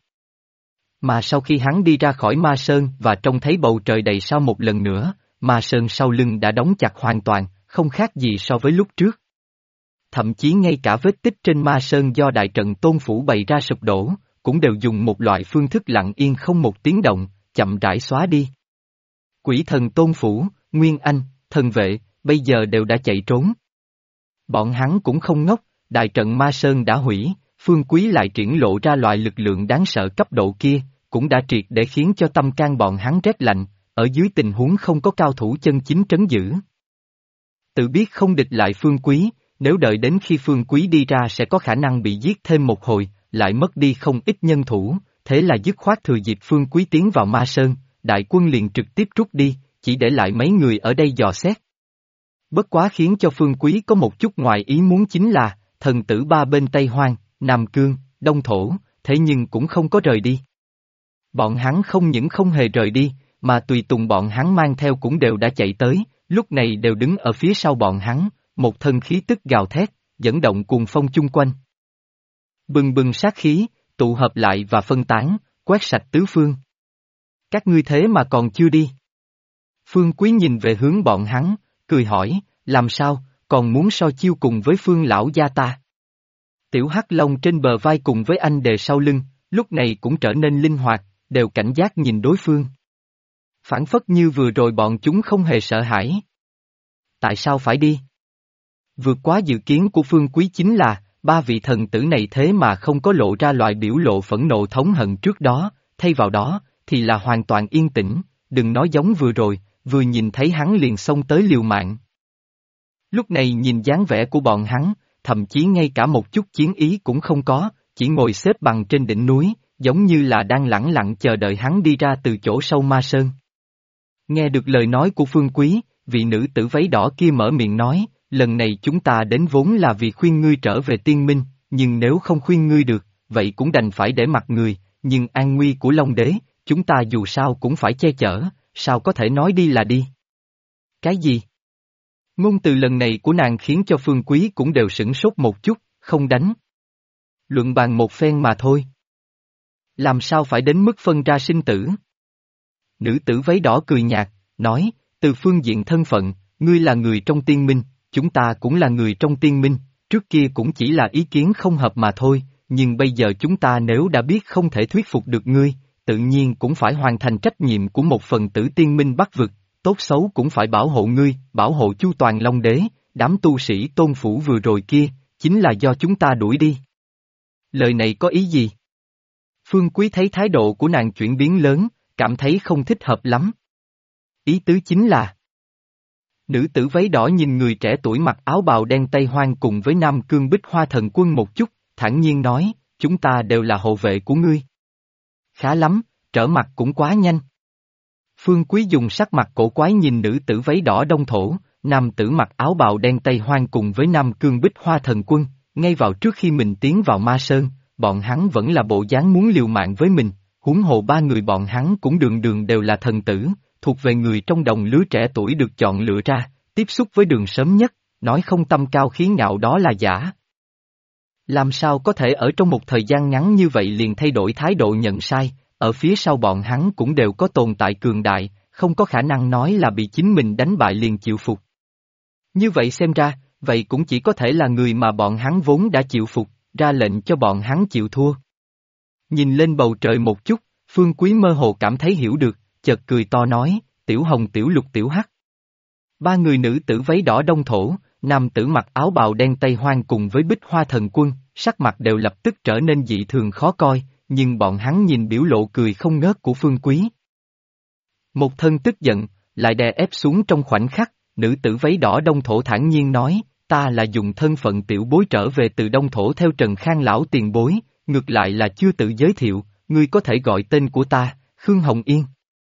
Mà sau khi hắn đi ra khỏi ma sơn và trông thấy bầu trời đầy sao một lần nữa, ma sơn sau lưng đã đóng chặt hoàn toàn, không khác gì so với lúc trước. Thậm chí ngay cả vết tích trên ma sơn do đại trận tôn phủ bày ra sụp đổ, cũng đều dùng một loại phương thức lặng yên không một tiếng động, chậm rãi xóa đi. Quỷ thần tôn phủ, Nguyên Anh, thần vệ, bây giờ đều đã chạy trốn. Bọn hắn cũng không ngốc, đại trận ma sơn đã hủy, Phương Quý lại triển lộ ra loại lực lượng đáng sợ cấp độ kia, cũng đã triệt để khiến cho tâm can bọn hắn rét lạnh, ở dưới tình huống không có cao thủ chân chính trấn giữ. Tự biết không địch lại Phương Quý, nếu đợi đến khi Phương Quý đi ra sẽ có khả năng bị giết thêm một hồi, lại mất đi không ít nhân thủ, thế là dứt khoát thừa dịp Phương Quý tiến vào Ma Sơn, đại quân liền trực tiếp rút đi, chỉ để lại mấy người ở đây dò xét. Bất quá khiến cho Phương Quý có một chút ngoài ý muốn chính là, thần tử ba bên Tây Hoang, Nam Cương, Đông Thổ, thế nhưng cũng không có rời đi. Bọn hắn không những không hề rời đi, mà tùy tùng bọn hắn mang theo cũng đều đã chạy tới, lúc này đều đứng ở phía sau bọn hắn, một thân khí tức gào thét, dẫn động cuồng phong chung quanh. Bừng bừng sát khí, tụ hợp lại và phân tán, quét sạch tứ phương. Các ngươi thế mà còn chưa đi. Phương Quý nhìn về hướng bọn hắn, cười hỏi, làm sao, còn muốn so chiêu cùng với Phương lão gia ta. Tiểu Hắc Long trên bờ vai cùng với anh đề sau lưng, lúc này cũng trở nên linh hoạt, đều cảnh giác nhìn đối phương. Phản phất như vừa rồi bọn chúng không hề sợ hãi. Tại sao phải đi? Vượt quá dự kiến của Phương Quý chính là, ba vị thần tử này thế mà không có lộ ra loại biểu lộ phẫn nộ thống hận trước đó, thay vào đó, thì là hoàn toàn yên tĩnh, đừng nói giống vừa rồi, vừa nhìn thấy hắn liền xông tới liều mạng. Lúc này nhìn dáng vẻ của bọn hắn, thậm chí ngay cả một chút chiến ý cũng không có, chỉ ngồi xếp bằng trên đỉnh núi, giống như là đang lẳng lặng chờ đợi hắn đi ra từ chỗ sâu Ma Sơn. Nghe được lời nói của Phương Quý, vị nữ tử váy đỏ kia mở miệng nói, lần này chúng ta đến vốn là vì khuyên ngươi trở về tiên minh, nhưng nếu không khuyên ngươi được, vậy cũng đành phải để mặc người, nhưng an nguy của Long Đế, chúng ta dù sao cũng phải che chở, sao có thể nói đi là đi. Cái gì? Ngôn từ lần này của nàng khiến cho Phương Quý cũng đều sửng sốt một chút, không đánh. Luận bàn một phen mà thôi. Làm sao phải đến mức phân ra sinh tử? Nữ tử váy đỏ cười nhạt, nói, từ phương diện thân phận, ngươi là người trong tiên minh, chúng ta cũng là người trong tiên minh, trước kia cũng chỉ là ý kiến không hợp mà thôi, nhưng bây giờ chúng ta nếu đã biết không thể thuyết phục được ngươi, tự nhiên cũng phải hoàn thành trách nhiệm của một phần tử tiên minh bắc vực, tốt xấu cũng phải bảo hộ ngươi, bảo hộ chu toàn Long Đế, đám tu sĩ tôn phủ vừa rồi kia, chính là do chúng ta đuổi đi. Lời này có ý gì? Phương Quý thấy thái độ của nàng chuyển biến lớn, cảm thấy không thích hợp lắm. Ý tứ chính là nữ tử váy đỏ nhìn người trẻ tuổi mặc áo bào đen Tây Hoang cùng với Nam Cương Bích Hoa Thần Quân một chút, thản nhiên nói, chúng ta đều là hộ vệ của ngươi. Khá lắm, trở mặt cũng quá nhanh. Phương Quý dùng sắc mặt cổ quái nhìn nữ tử váy đỏ Đông Thổ, nam tử mặc áo bào đen Tây Hoang cùng với Nam Cương Bích Hoa Thần Quân, ngay vào trước khi mình tiến vào Ma Sơn, bọn hắn vẫn là bộ dáng muốn liều mạng với mình, huống hồ ba người bọn hắn cũng đường đường đều là thần tử, thuộc về người trong đồng lứa trẻ tuổi được chọn lựa ra, tiếp xúc với đường sớm nhất, nói không tâm cao khí ngạo đó là giả. Làm sao có thể ở trong một thời gian ngắn như vậy liền thay đổi thái độ nhận sai, ở phía sau bọn hắn cũng đều có tồn tại cường đại, không có khả năng nói là bị chính mình đánh bại liền chịu phục. Như vậy xem ra, vậy cũng chỉ có thể là người mà bọn hắn vốn đã chịu phục, ra lệnh cho bọn hắn chịu thua. Nhìn lên bầu trời một chút, Phương Quý mơ hồ cảm thấy hiểu được, chợt cười to nói, Tiểu Hồng Tiểu Lục Tiểu Hắc. Ba người nữ tử váy đỏ Đông Thổ, nam tử mặc áo bào đen Tây Hoang cùng với Bích Hoa Thần Quân, sắc mặt đều lập tức trở nên dị thường khó coi, nhưng bọn hắn nhìn biểu lộ cười không ngớt của Phương Quý. Một thân tức giận, lại đè ép xuống trong khoảnh khắc, nữ tử váy đỏ Đông Thổ thản nhiên nói, ta là dùng thân phận tiểu bối trở về từ Đông Thổ theo Trần Khang lão tiền bối, ngược lại là chưa tự giới thiệu, ngươi có thể gọi tên của ta, Khương Hồng Yên.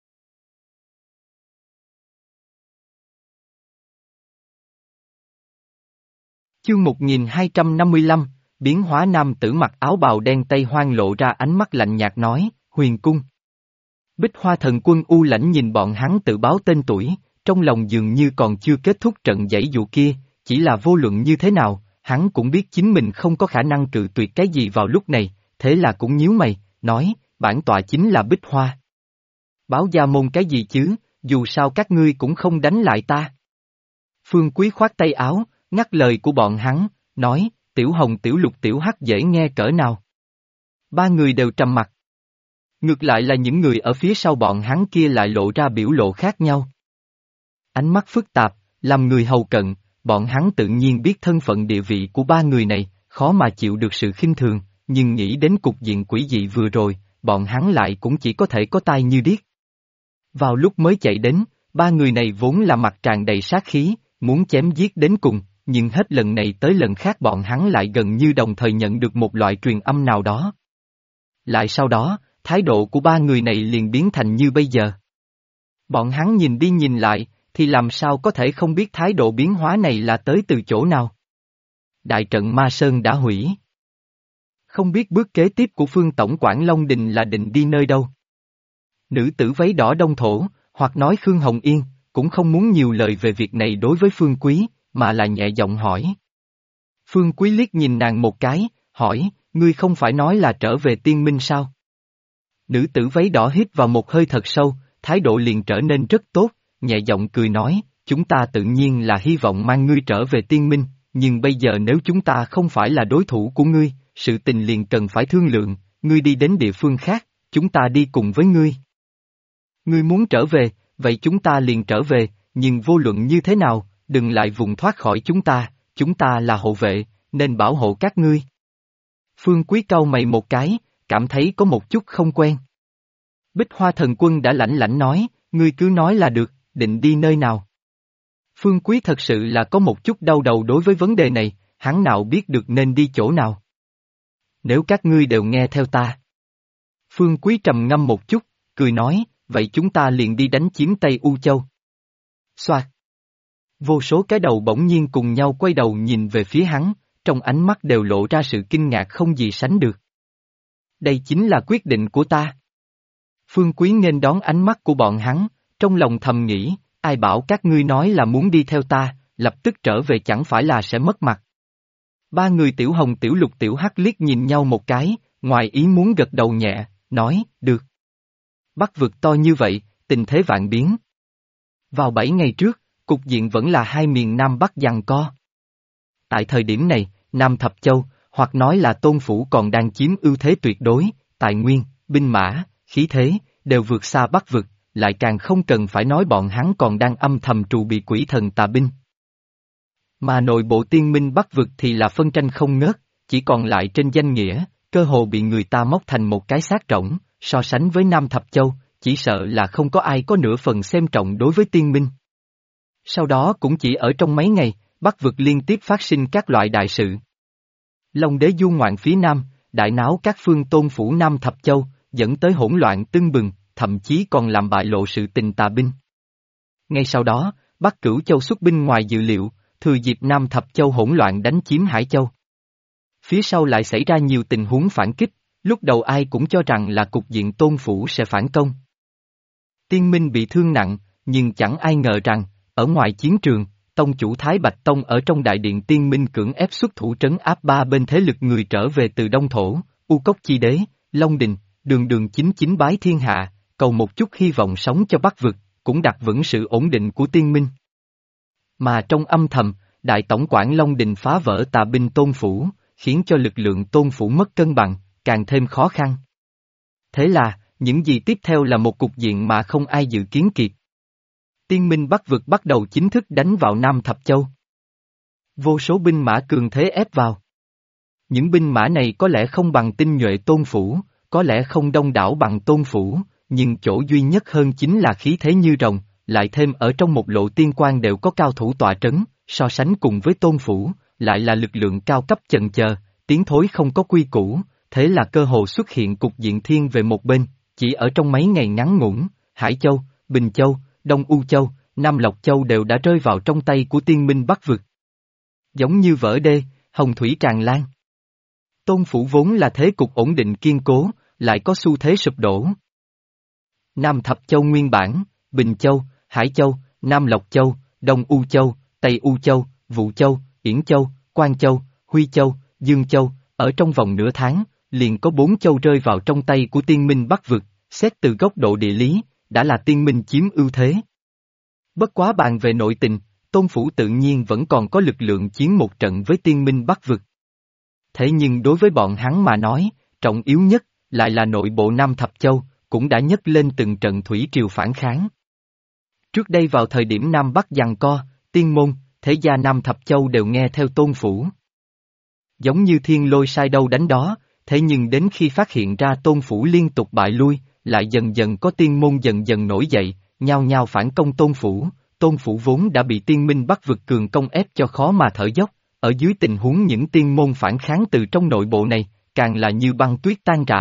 Chương 1255, biến hóa nam tử mặc áo bào đen Tây Hoang lộ ra ánh mắt lạnh nhạt nói, Huyền Cung. Bích Hoa Thần Quân u lãnh nhìn bọn hắn tự báo tên tuổi, trong lòng dường như còn chưa kết thúc trận giãy dụ kia, chỉ là vô luận như thế nào, hắn cũng biết chính mình không có khả năng cự tuyệt cái gì vào lúc này, thế là cũng nhíu mày, nói, bản tọa chính là Bích Hoa. Báo gia môn cái gì chứ, dù sao các ngươi cũng không đánh lại ta. Phương Quý khoát tay áo, ngắt lời của bọn hắn, nói, Tiểu Hồng Tiểu Lục Tiểu Hắc dễ nghe cỡ nào. Ba người đều trầm mặt. Ngược lại là những người ở phía sau bọn hắn kia lại lộ ra biểu lộ khác nhau. Ánh mắt phức tạp, làm người hầu cận, bọn hắn tự nhiên biết thân phận địa vị của ba người này, khó mà chịu được sự khinh thường, nhưng nghĩ đến cục diện quỷ dị vừa rồi, bọn hắn lại cũng chỉ có thể có tai như điếc. Vào lúc mới chạy đến, ba người này vốn là mặt tràn đầy sát khí, muốn chém giết đến cùng, nhưng hết lần này tới lần khác bọn hắn lại gần như đồng thời nhận được một loại truyền âm nào đó. Lại sau đó, thái độ của ba người này liền biến thành như bây giờ. Bọn hắn nhìn đi nhìn lại, thì làm sao có thể không biết thái độ biến hóa này là tới từ chỗ nào. Đại trận Ma Sơn đã hủy. Không biết bước kế tiếp của Phương Tổng quản Long Đình là định đi nơi đâu. Nữ tử váy đỏ Đông Thổ, hoặc nói Khương Hồng Yên, cũng không muốn nhiều lời về việc này đối với Phương Quý, mà là nhẹ giọng hỏi. Phương Quý liếc nhìn nàng một cái, hỏi, ngươi không phải nói là trở về Tiên Minh sao? Nữ tử váy đỏ hít vào một hơi thật sâu, thái độ liền trở nên rất tốt, nhẹ giọng cười nói, chúng ta tự nhiên là hy vọng mang ngươi trở về Tiên Minh, nhưng bây giờ nếu chúng ta không phải là đối thủ của ngươi, sự tình liền cần phải thương lượng, ngươi đi đến địa phương khác, chúng ta đi cùng với ngươi. Ngươi muốn trở về, vậy chúng ta liền trở về, nhưng vô luận như thế nào, đừng lại vùng thoát khỏi chúng ta là hộ vệ, nên bảo hộ các ngươi. Phương Quý cau mày một cái, cảm thấy có một chút không quen. Bích Hoa Thần Quân đã lãnh lãnh nói, ngươi cứ nói là được, định đi nơi nào. Phương Quý thật sự là có một chút đau đầu đối với vấn đề này, hắn nào biết được nên đi chỗ nào. Nếu các ngươi đều nghe theo ta. Phương Quý trầm ngâm một chút, cười nói, vậy chúng ta liền đi đánh chiếm Tây U Châu. Xoạt. Vô số cái đầu bỗng nhiên cùng nhau quay đầu nhìn về phía hắn, trong ánh mắt đều lộ ra sự kinh ngạc không gì sánh được. Đây chính là quyết định của ta. Phương Quý nghênh đón ánh mắt của bọn hắn, trong lòng thầm nghĩ, ai bảo các ngươi nói là muốn đi theo ta, lập tức trở về chẳng phải là sẽ mất mặt. Ba người Tiểu Hồng Tiểu Lục Tiểu Hắc liếc nhìn nhau một cái, ngoài ý muốn gật đầu nhẹ, nói, được. Bắc vực to như vậy, tình thế vạn biến. Vào 7 ngày trước, cục diện vẫn là hai miền Nam Bắc giằng co. Tại thời điểm này, Nam Thập Châu, hoặc nói là Tôn Phủ còn đang chiếm ưu thế tuyệt đối, tài nguyên, binh mã, khí thế, đều vượt xa Bắc vực, lại càng không cần phải nói bọn hắn còn đang âm thầm trù bị quỷ thần tà binh. Mà nội bộ Tiên Minh Bắc vực thì là phân tranh không ngớt, chỉ còn lại trên danh nghĩa, cơ hồ bị người ta móc thành một cái xác rỗng, so sánh với Nam Thập Châu, chỉ sợ là không có ai có nửa phần xem trọng đối với Tiên Minh. Sau đó cũng chỉ ở trong mấy ngày, Bắc vực liên tiếp phát sinh các loại đại sự. Long đế du ngoạn phía Nam, đại náo các phương Tôn Phủ Nam Thập Châu, dẫn tới hỗn loạn tưng bừng, thậm chí còn làm bại lộ sự tình tà binh. Ngay sau đó, Bắc Cửu Châu xuất binh ngoài dự liệu, thừa dịp Nam Thập Châu hỗn loạn đánh chiếm Hải Châu. Phía sau lại xảy ra nhiều tình huống phản kích, lúc đầu ai cũng cho rằng là cục diện Tôn Phủ sẽ phản công. Tiên Minh bị thương nặng, nhưng chẳng ai ngờ rằng, ở ngoài chiến trường, Tông chủ Thái Bạch Tông ở trong đại điện Tiên Minh cưỡng ép xuất thủ trấn áp ba bên thế lực người trở về từ Đông Thổ, U Cốc Chi Đế, Long Đình, Đường Đường chính chính bái thiên hạ, cầu một chút hy vọng sống cho Bắc vực, cũng đặt vững sự ổn định của Tiên Minh. Mà trong âm thầm, Đại Tổng quản Long Đình phá vỡ tà binh Tôn Phủ, khiến cho lực lượng Tôn Phủ mất cân bằng, càng thêm khó khăn. Thế là, những gì tiếp theo là một cục diện mà không ai dự kiến kịp. Tiên Minh Bắc vực bắt đầu chính thức đánh vào Nam Thập Châu. Vô số binh mã cường thế ép vào. Những binh mã này có lẽ không bằng tinh nhuệ Tôn Phủ, có lẽ không đông đảo bằng Tôn Phủ, nhưng chỗ duy nhất hơn chính là khí thế như rồng, lại thêm ở trong một lộ tiên quan đều có cao thủ tọa trấn, so sánh cùng với Tôn Phủ, lại là lực lượng cao cấp chần chờ, tiến thối không có quy củ, thế là cơ hồ xuất hiện cục diện thiên về một bên, chỉ ở trong mấy ngày ngắn ngủn, Hải Châu, Bình Châu, Đông U Châu, Nam Lộc Châu đều đã rơi vào trong tay của Tiên Minh Bắc vực. Giống như vỡ đê, hồng thủy tràn lan. Tôn Phủ vốn là thế cục ổn định kiên cố, lại có xu thế sụp đổ. Nam Thập Châu nguyên bản, Bình Châu, Hải Châu, Nam Lộc Châu, Đông U Châu, Tây U Châu, Vũ Châu, Yển Châu, Quang Châu, Huy Châu, Dương Châu, ở trong vòng nửa tháng, liền có 4 châu rơi vào trong tay của Tiên Minh Bắc vực, xét từ góc độ địa lý, đã là Tiên Minh chiếm ưu thế. Bất quá bàn về nội tình, Tôn Phủ tự nhiên vẫn còn có lực lượng chiến một trận với Tiên Minh Bắc vực. Thế nhưng đối với bọn hắn mà nói, trọng yếu nhất, lại là nội bộ Nam Thập Châu, cũng đã nhấc lên từng trận thủy triều phản kháng. Trước đây vào thời điểm Nam Bắc giằng co, Tiên Môn, thế gia Nam Thập Châu đều nghe theo Tôn Phủ. Giống như thiên lôi sai đâu đánh đó, thế nhưng đến khi phát hiện ra Tôn Phủ liên tục bại lui, lại dần dần có Tiên Môn dần dần nổi dậy, nhao nhao phản công Tôn Phủ vốn đã bị Tiên Minh Bắc vực cường công ép cho khó mà thở dốc, ở dưới tình huống những Tiên Môn phản kháng từ trong nội bộ này, càng là như băng tuyết tan rã,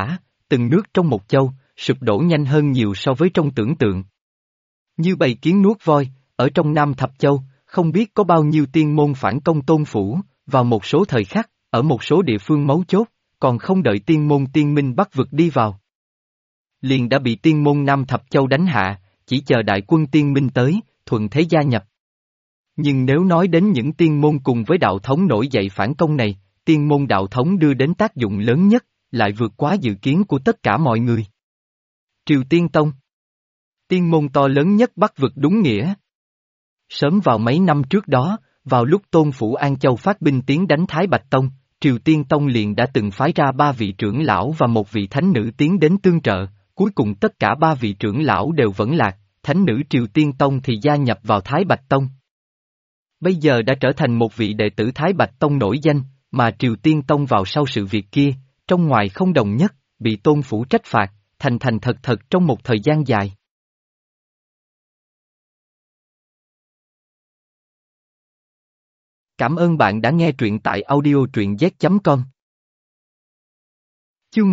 từng nước trong một châu, sụp đổ nhanh hơn nhiều so với trong tưởng tượng. Như bầy kiến nuốt voi, ở trong Nam Thập Châu, không biết có bao nhiêu tiên môn phản công Tôn Phủ, vào một số thời khắc, ở một số địa phương mấu chốt, còn không đợi tiên môn tiên minh Bắc vực đi vào. Liền đã bị tiên môn Nam Thập Châu đánh hạ, chỉ chờ đại quân tiên minh tới, thuận thế gia nhập. Nhưng nếu nói đến những tiên môn cùng với đạo thống nổi dậy phản công này, tiên môn đạo thống đưa đến tác dụng lớn nhất, lại vượt quá dự kiến của tất cả mọi người. Triều Tiên Tông. Tiên môn to lớn nhất Bắc vực đúng nghĩa. Sớm vào mấy năm trước đó, vào lúc Tôn Phủ An Châu phát binh tiến đánh Thái Bạch Tông, Triều Tiên Tông liền đã từng phái ra 3 vị trưởng lão và một vị thánh nữ tiến đến tương trợ, cuối cùng tất cả 3 vị trưởng lão đều vẫn lạc, thánh nữ Triều Tiên Tông thì gia nhập vào Thái Bạch Tông. Bây giờ đã trở thành một vị đệ tử Thái Bạch Tông nổi danh, mà Triều Tiên Tông vào sau sự việc kia, trong ngoài không đồng nhất, bị Tôn Phủ trách phạt, thành thật thật trong một thời gian dài. Cảm ơn bạn đã nghe truyện tại audio truyện z.com. Chương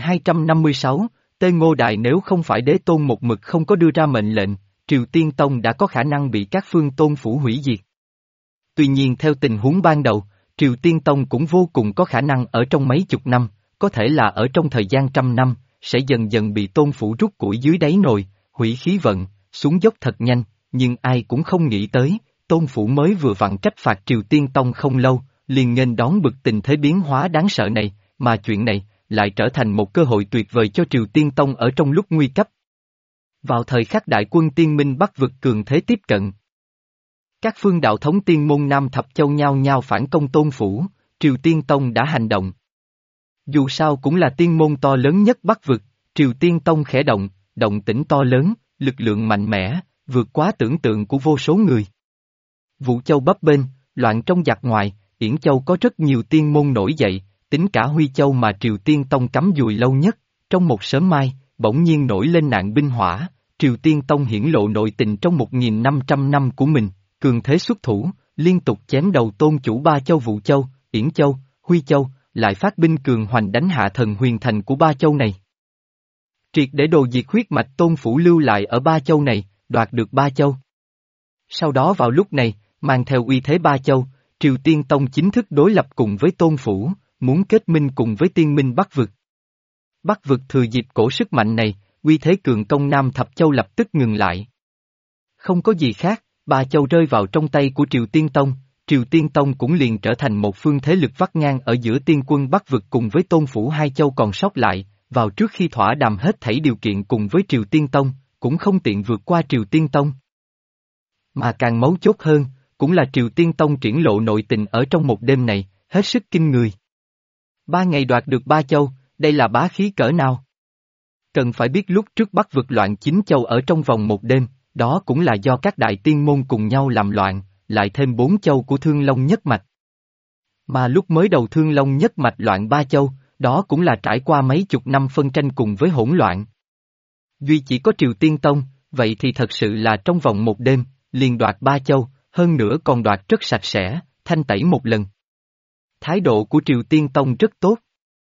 1256, Tên Ngô Đại nếu không phải đế tôn một mực không có đưa ra mệnh lệnh, Triều Tiên Tông đã có khả năng bị các phương Tôn Phủ hủy diệt. Tuy nhiên theo tình huống ban đầu, Triều Tiên Tông cũng vô cùng có khả năng ở trong mấy chục năm, có thể là ở trong thời gian trăm năm, sẽ dần dần bị Tôn Phủ rút củi dưới đáy nồi, hủy khí vận, xuống dốc thật nhanh, nhưng ai cũng không nghĩ tới, Tôn Phủ mới vừa vặn trách phạt Triều Tiên Tông không lâu, liền nghênh đón bực tình thế biến hóa đáng sợ này, mà chuyện này lại trở thành một cơ hội tuyệt vời cho Triều Tiên Tông ở trong lúc nguy cấp. Vào thời khắc đại quân tiên minh Bắc vực cường thế tiếp cận, các phương đạo thống tiên môn Nam Thập Châu nhao nhao phản công Tôn Phủ, Triều Tiên Tông đã hành động. Dù sao cũng là tiên môn to lớn nhất Bắc vực, Triều Tiên Tông khẽ động, động tĩnh to lớn, lực lượng mạnh mẽ, vượt quá tưởng tượng của vô số người. Vũ Châu bấp bênh, loạn trong giặc ngoài, Yển Châu có rất nhiều tiên môn nổi dậy, tính cả Huy Châu mà Triều Tiên Tông cắm dùi lâu nhất, trong một sớm mai, bỗng nhiên nổi lên nạn binh hỏa, Triều Tiên Tông hiển lộ nội tình trong 1.500 năm của mình, cường thế xuất thủ, liên tục chém đầu tôn chủ Ba Châu Vũ Châu, Yển Châu, Huy Châu, lại phát binh cường hoành đánh hạ thần huyền thành của Ba Châu này. Triệt để đồ diệt huyết mạch Tôn Phủ lưu lại ở Ba Châu này, đoạt được Ba Châu. Sau đó vào lúc này, mang theo uy thế Ba Châu, Triều Tiên Tông chính thức đối lập cùng với Tôn Phủ, muốn kết minh cùng với tiên minh Bắc vực. Bắc vực thừa dịp cổ sức mạnh này, uy thế cường công Nam Thập Châu lập tức ngừng lại. Không có gì khác, Ba Châu rơi vào trong tay của Triều Tiên Tông, Triều Tiên Tông cũng liền trở thành một phương thế lực vắt ngang ở giữa tiên quân Bắc vực cùng với Tôn Phủ hai châu còn sót lại, vào trước khi thỏa đàm hết thảy điều kiện cùng với Triều Tiên Tông, cũng không tiện vượt qua Triều Tiên Tông. Mà càng mấu chốt hơn, cũng là Triều Tiên Tông triển lộ nội tình ở trong một đêm này, hết sức kinh người. 3 ngày đoạt được Ba Châu, đây là bá khí cỡ nào? Cần phải biết lúc trước Bắc vực loạn 9 châu ở trong vòng một đêm, đó cũng là do các đại tiên môn cùng nhau làm loạn, lại thêm 4 châu của Thương Long nhất mạch. Mà lúc mới đầu Thương Long nhất mạch loạn 3 châu, đó cũng là trải qua mấy chục năm phân tranh cùng với hỗn loạn. Duy chỉ có Triều Tiên Tông, vậy thì thật sự là trong vòng một đêm, liền đoạt 3 châu, hơn nữa còn đoạt rất sạch sẽ, thanh tẩy một lần. Thái độ của Triều Tiên Tông rất tốt.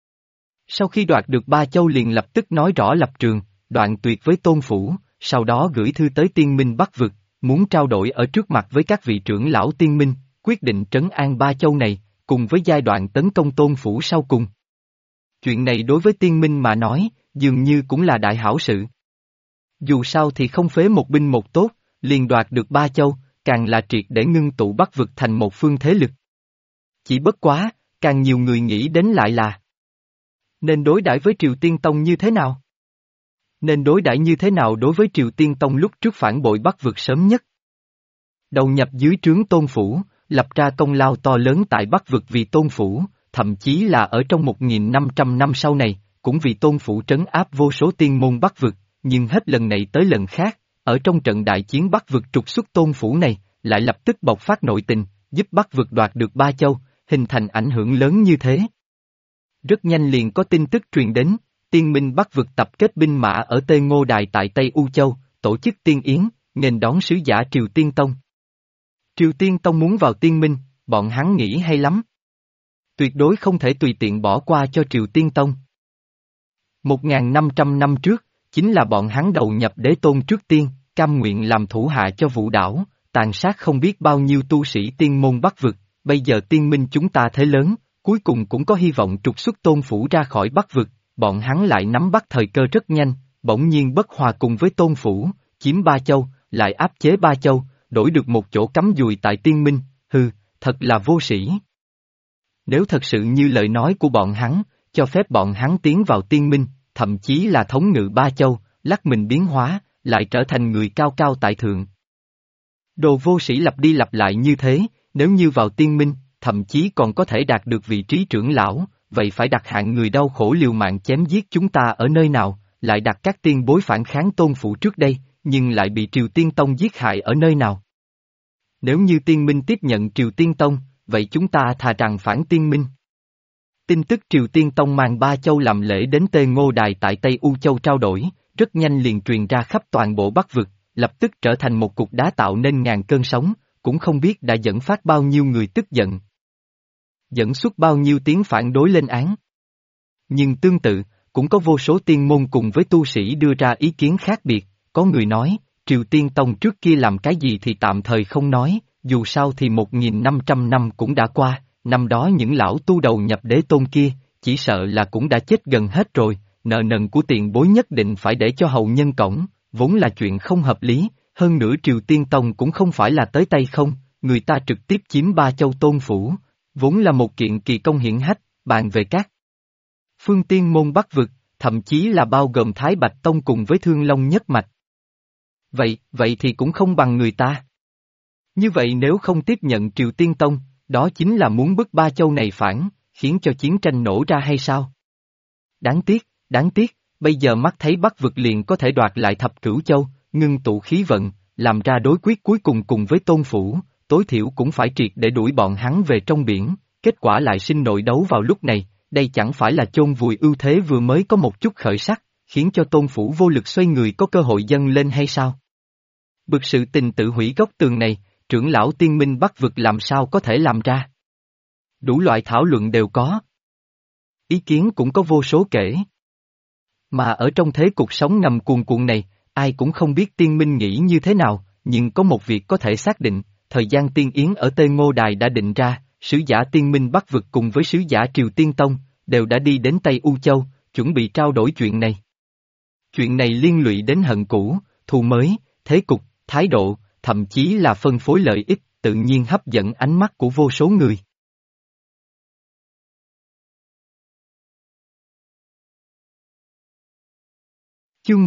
Sau khi đoạt được 3 châu liền lập tức nói rõ lập trường, đoạn tuyệt với Tôn Phủ, sau đó gửi thư tới tiên minh Bắc vực, muốn trao đổi ở trước mặt với các vị trưởng lão tiên minh, quyết định trấn an 3 châu này, cùng với giai đoạn tấn công Tôn Phủ sau cùng. Chuyện này đối với tiên minh mà nói, dường như cũng là đại hảo sự. Dù sao thì không phế một binh một tốt, liền đoạt được 3 châu, càng là triệt để ngưng tụ Bắc vực thành một phương thế lực. Chỉ bất quá, càng nhiều người nghĩ đến lại là nên đối đãi với Triều Tiên Tông như thế nào? Nên đối đãi như thế nào đối với Triều Tiên Tông lúc trước phản bội Bắc vực sớm nhất? Đầu nhập dưới trướng Tôn Phủ, lập ra công lao to lớn tại Bắc vực vì Tôn Phủ, thậm chí là ở trong 1.500 năm sau này, cũng vì Tôn Phủ trấn áp vô số tiên môn Bắc vực, nhưng hết lần này tới lần khác, ở trong trận đại chiến Bắc vực trục xuất Tôn Phủ này, lại lập tức bộc phát nội tình, giúp Bắc vực đoạt được 3 châu, hình thành ảnh hưởng lớn như thế. Rất nhanh liền có tin tức truyền đến, tiên minh Bắc vực tập kết binh mã ở Tây Ngô Đài tại Tây U Châu, tổ chức tiên yến, nghênh đón sứ giả Triều Tiên Tông. Triều Tiên Tông muốn vào tiên minh, bọn hắn nghĩ hay lắm. Tuyệt đối không thể tùy tiện bỏ qua cho Triều Tiên Tông. 1.500 năm trước, chính là bọn hắn đầu nhập đế tôn trước tiên, cam nguyện làm thủ hạ cho Vũ đảo, tàn sát không biết bao nhiêu tu sĩ tiên môn Bắc vực, bây giờ tiên minh chúng ta thế lớn, cuối cùng cũng có hy vọng trục xuất Tôn Phủ ra khỏi Bắc vực, bọn hắn lại nắm bắt thời cơ rất nhanh, bỗng nhiên bất hòa cùng với Tôn Phủ, chiếm Ba Châu, lại áp chế Ba Châu, đổi được một chỗ cắm dùi tại tiên minh, hừ, thật là vô sĩ. Nếu thật sự như lời nói của bọn hắn, cho phép bọn hắn tiến vào tiên minh, thậm chí là thống ngự Ba Châu, lắc mình biến hóa, lại trở thành người cao cao tại thượng. Đồ vô sĩ lặp đi lặp lại như thế, nếu như vào tiên minh, thậm chí còn có thể đạt được vị trí trưởng lão, vậy phải đặt hạng người đau khổ liều mạng chém giết chúng ta ở nơi nào, lại đặt các tiên bối phản kháng Tôn Phủ trước đây, nhưng lại bị Triều Tiên Tông giết hại ở nơi nào. Nếu như tiên minh tiếp nhận Triều Tiên Tông, vậy chúng ta thà rằng phản tiên minh. Tin tức Triều Tiên Tông mang Ba Châu làm lễ đến Tê Ngô Đài tại Tây U Châu trao đổi, rất nhanh liền truyền ra khắp toàn bộ Bắc vực, lập tức trở thành một cục đá tạo nên ngàn cơn sóng, cũng không biết đã dẫn phát bao nhiêu người tức giận. Dẫn xuất bao nhiêu tiếng phản đối lên án. Nhưng tương tự, cũng có vô số tiên môn cùng với tu sĩ đưa ra ý kiến khác biệt, có người nói, Triều Tiên Tông trước kia làm cái gì thì tạm thời không nói, dù sao thì 1.500 năm cũng đã qua, năm đó những lão tu đầu nhập đế tôn kia, chỉ sợ là cũng đã chết gần hết rồi, nợ nần của tiền bối nhất định phải để cho hậu nhân cõng, vốn là chuyện không hợp lý, hơn nữa Triều Tiên Tông cũng không phải là tới tay không, người ta trực tiếp chiếm Ba Châu Tôn Phủ, vốn là một kiện kỳ công hiển hách, bàn về các phương tiên môn Bắc vực, thậm chí là bao gồm Thái Bạch Tông cùng với Thương Long nhất mạch. Vậy thì cũng không bằng người ta. Như vậy nếu không tiếp nhận Triều Tiên Tông, đó chính là muốn bức Ba Châu này phản, khiến cho chiến tranh nổ ra hay sao? Đáng tiếc, bây giờ mắt thấy Bắc vực liền có thể đoạt lại Thập Cửu Châu, ngưng tụ khí vận, làm ra đối quyết cuối cùng cùng với Tôn Phủ, tối thiểu cũng phải triệt để đuổi bọn hắn về trong biển, kết quả lại sinh nội đấu vào lúc này, đây chẳng phải là chôn vùi ưu thế vừa mới có một chút khởi sắc, khiến cho Tôn Phủ vô lực xoay người có cơ hội dâng lên hay sao? Bực sự tình tự hủy gốc tường này, trưởng lão tiên minh Bắc vực làm sao có thể làm ra? Đủ loại thảo luận đều có. Ý kiến cũng có vô số kể. Mà ở trong thế cục sống ngầm cuồn cuộn này, ai cũng không biết tiên minh nghĩ như thế nào, nhưng có một việc có thể xác định, thời gian tiên yến ở Tê Ngô Đài đã định ra, sứ giả tiên minh Bắc vực cùng với sứ giả Triều Tiên Tông, đều đã đi đến Tây U Châu, chuẩn bị trao đổi chuyện này. Chuyện này liên lụy đến hận cũ, thù mới, thế cục, thái độ, thậm chí là phân phối lợi ích, tự nhiên hấp dẫn ánh mắt của vô số người. Chương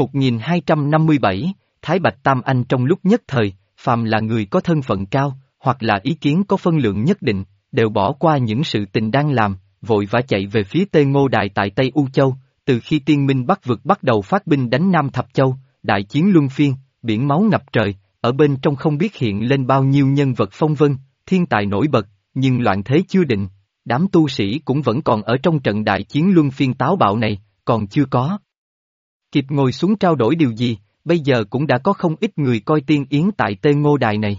1257, Thái Bạch Tam Anh trong lúc nhất thời, phàm là người có thân phận cao, hoặc là ý kiến có phân lượng nhất định, đều bỏ qua những sự tình đang làm, vội vã chạy về phía Tê Ngô Đài tại Tây U Châu, từ khi tiên minh Bắc vực bắt đầu phát binh đánh Nam Thập Châu, đại chiến luân phiên, biển máu ngập trời, ở bên trong không biết hiện lên bao nhiêu nhân vật phong vân, thiên tài nổi bật, nhưng loạn thế chưa định, đám tu sĩ cũng vẫn còn ở trong trận đại chiến luân phiên táo bạo này, còn chưa có kịp ngồi xuống trao đổi điều gì, bây giờ cũng đã có không ít người coi tiên yến tại Tê Ngô Đài này.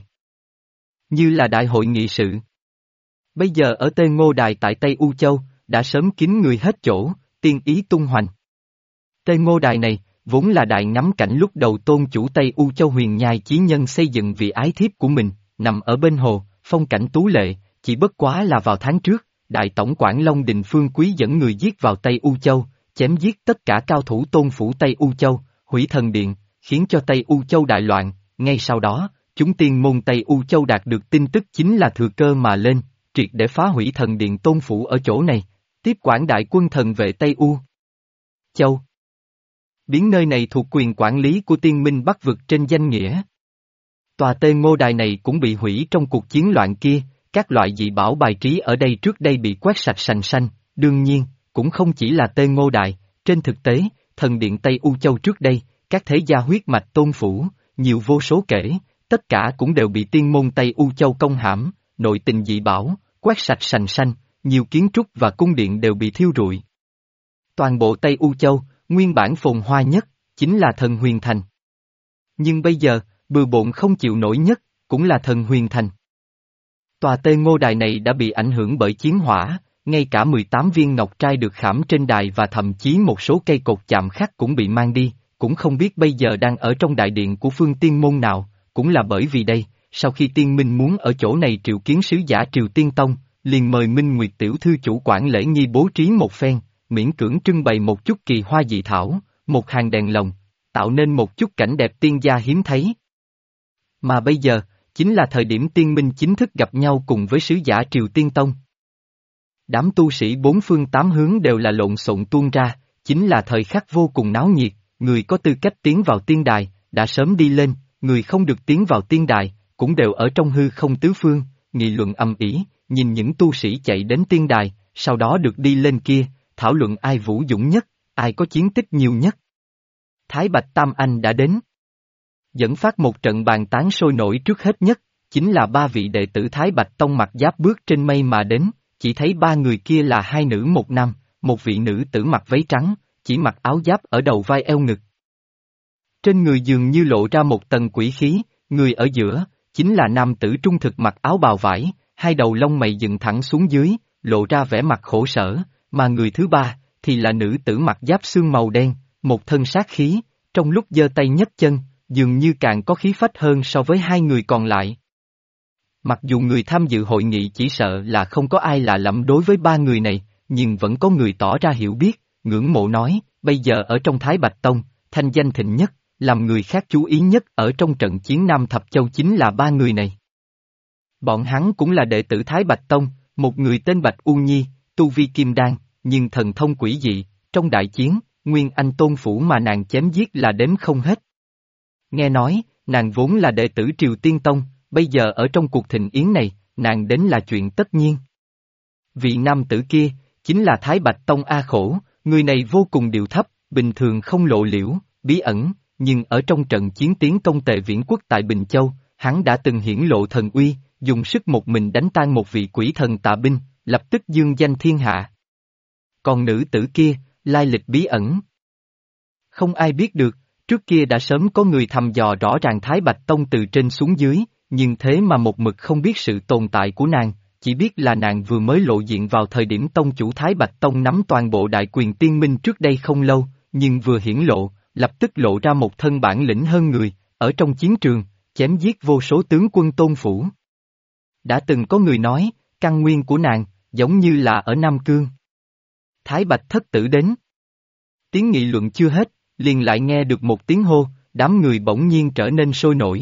Như là đại hội nghị sự. Bây giờ ở Tê Ngô Đài tại Tây U Châu, đã sớm kín người hết chỗ, tiên ý tung hoành. Tê Ngô Đài này, vốn là đại ngắm cảnh lúc đầu tôn chủ Tây U Châu Huyền Nhai chí nhân xây dựng vì ái thiếp của mình, nằm ở bên hồ, phong cảnh tú lệ, chỉ bất quá là vào tháng trước, Đại Tổng quản Long Đình Phương Quý dẫn người giết vào Tây U Châu, chém giết tất cả cao thủ Tôn Phủ Tây U Châu, hủy thần điện, khiến cho Tây U Châu đại loạn, ngay sau đó, chúng tiên môn Tây U Châu đạt được tin tức chính là thừa cơ mà lên, triệt để phá hủy thần điện Tôn Phủ ở chỗ này, tiếp quản đại quân thần vệ Tây U Châu. Biến nơi này thuộc quyền quản lý của tiên minh Bắc vực trên danh nghĩa. Tòa Tê Ngô Đài này cũng bị hủy trong cuộc chiến loạn kia, các loại dị bảo bài trí ở đây trước đây bị quét sạch sành xanh, đương nhiên, cũng không chỉ là Tê Ngô Đài, trên thực tế, thần điện Tây U Châu trước đây, các thế gia huyết mạch Tôn Phủ, nhiều vô số kể, tất cả cũng đều bị tiên môn Tây U Châu công hãm, nội tình dị bảo, quét sạch sành xanh, nhiều kiến trúc và cung điện đều bị thiêu rụi. Toàn bộ Tây U Châu, nguyên bản phồn hoa nhất, chính là Thần Huyền Thành. Nhưng bây giờ, bừa bộn không chịu nổi nhất, cũng là Thần Huyền Thành. Tòa Tê Ngô Đài này đã bị ảnh hưởng bởi chiến hỏa, ngay cả 18 viên ngọc trai được khảm trên đài và thậm chí một số cây cột chạm khắc cũng bị mang đi, cũng không biết bây giờ đang ở trong đại điện của phương tiên môn nào, cũng là bởi vì đây, sau khi tiên minh muốn ở chỗ này triệu kiến sứ giả Triều Tiên Tông, liền mời Minh Nguyệt tiểu thư chủ quản lễ nghi bố trí một phen, miễn cưỡng trưng bày một chút kỳ hoa dị thảo, một hàng đèn lồng, tạo nên một chút cảnh đẹp tiên gia hiếm thấy. Mà bây giờ, chính là thời điểm tiên minh chính thức gặp nhau cùng với sứ giả Triều Tiên Tông. Đám tu sĩ bốn phương tám hướng đều là lộn xộn tuôn ra, chính là thời khắc vô cùng náo nhiệt, người có tư cách tiến vào tiên đài, đã sớm đi lên, người không được tiến vào tiên đài, cũng đều ở trong hư không tứ phương, nghị luận ầm ĩ, nhìn những tu sĩ chạy đến tiên đài, sau đó được đi lên kia, thảo luận ai vũ dũng nhất, ai có chiến tích nhiều nhất. Thái Bạch Tam Anh đã đến. Dẫn phát một trận bàn tán sôi nổi trước hết nhất, chính là ba vị đệ tử Thái Bạch Tông mặc giáp bước trên mây mà đến, chỉ thấy ba người kia là hai nữ một nam, một vị nữ tử mặc váy trắng, chỉ mặc áo giáp ở đầu vai eo ngực. Trên người dường như lộ ra một tầng quỷ khí, người ở giữa, chính là nam tử trung thực mặc áo bào vải, hai đầu lông mày dựng thẳng xuống dưới, lộ ra vẻ mặt khổ sở, mà người thứ ba, thì là nữ tử mặc giáp xương màu đen, một thân sát khí, trong lúc giơ tay nhấc chân, dường như càng có khí phách hơn so với hai người còn lại. Mặc dù người tham dự hội nghị chỉ sợ là không có ai lạ lẫm đối với ba người này, nhưng vẫn có người tỏ ra hiểu biết, ngưỡng mộ nói, bây giờ ở trong Thái Bạch Tông, thanh danh thịnh nhất, làm người khác chú ý nhất ở trong trận chiến Nam Thập Châu chính là ba người này. Bọn hắn cũng là đệ tử Thái Bạch Tông, một người tên Bạch U Nhi, tu vi kim đan, nhưng thần thông quỷ dị, trong đại chiến, Nguyên Anh Tôn Phủ mà nàng chém giết là đếm không hết. Nghe nói, nàng vốn là đệ tử Triều Tiên Tông, bây giờ ở trong cuộc thịnh yến này, nàng đến là chuyện tất nhiên. Vị nam tử kia, chính là Thái Bạch Tông A Khổ, người này vô cùng điệu thấp, bình thường không lộ liễu, bí ẩn, nhưng ở trong trận chiến tiến công Tề Viễn Quốc tại Bình Châu, hắn đã từng hiển lộ thần uy, dùng sức một mình đánh tan một vị quỷ thần tà binh, lập tức dương danh thiên hạ. Còn nữ tử kia, lai lịch bí ẩn. Không ai biết được, trước kia đã sớm có người thăm dò rõ ràng Thái Bạch Tông từ trên xuống dưới, nhưng thế mà một mực không biết sự tồn tại của nàng, chỉ biết là nàng vừa mới lộ diện vào thời điểm tông chủ Thái Bạch Tông nắm toàn bộ đại quyền tiên minh trước đây không lâu, nhưng vừa hiển lộ, lập tức lộ ra một thân bản lĩnh hơn người, ở trong chiến trường, chém giết vô số tướng quân Tôn Phủ. Đã từng có người nói, căn nguyên của nàng, giống như là ở Nam Cương. Thái Bạch thất tử đến. Tiếng nghị luận chưa hết, liền lại nghe được một tiếng hô, đám người bỗng nhiên trở nên sôi nổi.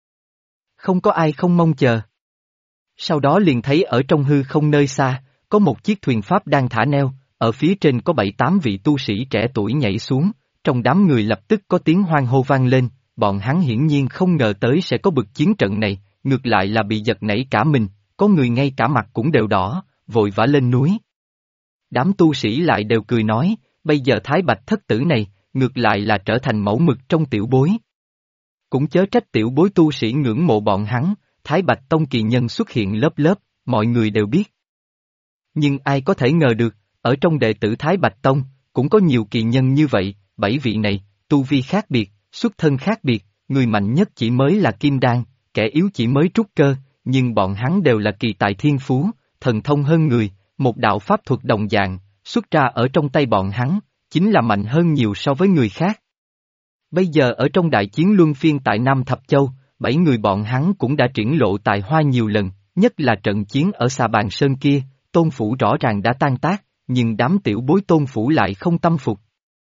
Không có ai không mong chờ. Sau đó liền thấy ở trong hư không nơi xa, có một chiếc thuyền pháp đang thả neo, ở phía trên có 7-8 vị tu sĩ trẻ tuổi nhảy xuống, trong đám người lập tức có tiếng hoan hô vang lên, bọn hắn hiển nhiên không ngờ tới sẽ có bực chiến trận này, ngược lại là bị giật nảy cả mình, có người ngay cả mặt cũng đều đỏ, vội vã lên núi. Đám tu sĩ lại đều cười nói, bây giờ Thái Bạch thất tử này, ngược lại là trở thành mẫu mực trong tiểu bối. Cũng chớ trách tiểu bối tu sĩ ngưỡng mộ bọn hắn, Thái Bạch Tông kỳ nhân xuất hiện lớp lớp, mọi người đều biết. Nhưng ai có thể ngờ được, ở trong đệ tử Thái Bạch Tông, cũng có nhiều kỳ nhân như vậy, 7 vị này, tu vi khác biệt, xuất thân khác biệt, người mạnh nhất chỉ mới là Kim Đan, kẻ yếu chỉ mới trúc cơ, nhưng bọn hắn đều là kỳ tài thiên phú, thần thông hơn người, một đạo pháp thuật đồng dạng, xuất ra ở trong tay bọn hắn, chính là mạnh hơn nhiều so với người khác. Bây giờ ở trong đại chiến luân phiên tại Nam Thập Châu, 7 người bọn hắn cũng đã triển lộ tài hoa nhiều lần, nhất là trận chiến ở Xà Bàn Sơn kia, Tôn Phủ rõ ràng đã tan tác, nhưng đám tiểu bối Tôn Phủ lại không tâm phục.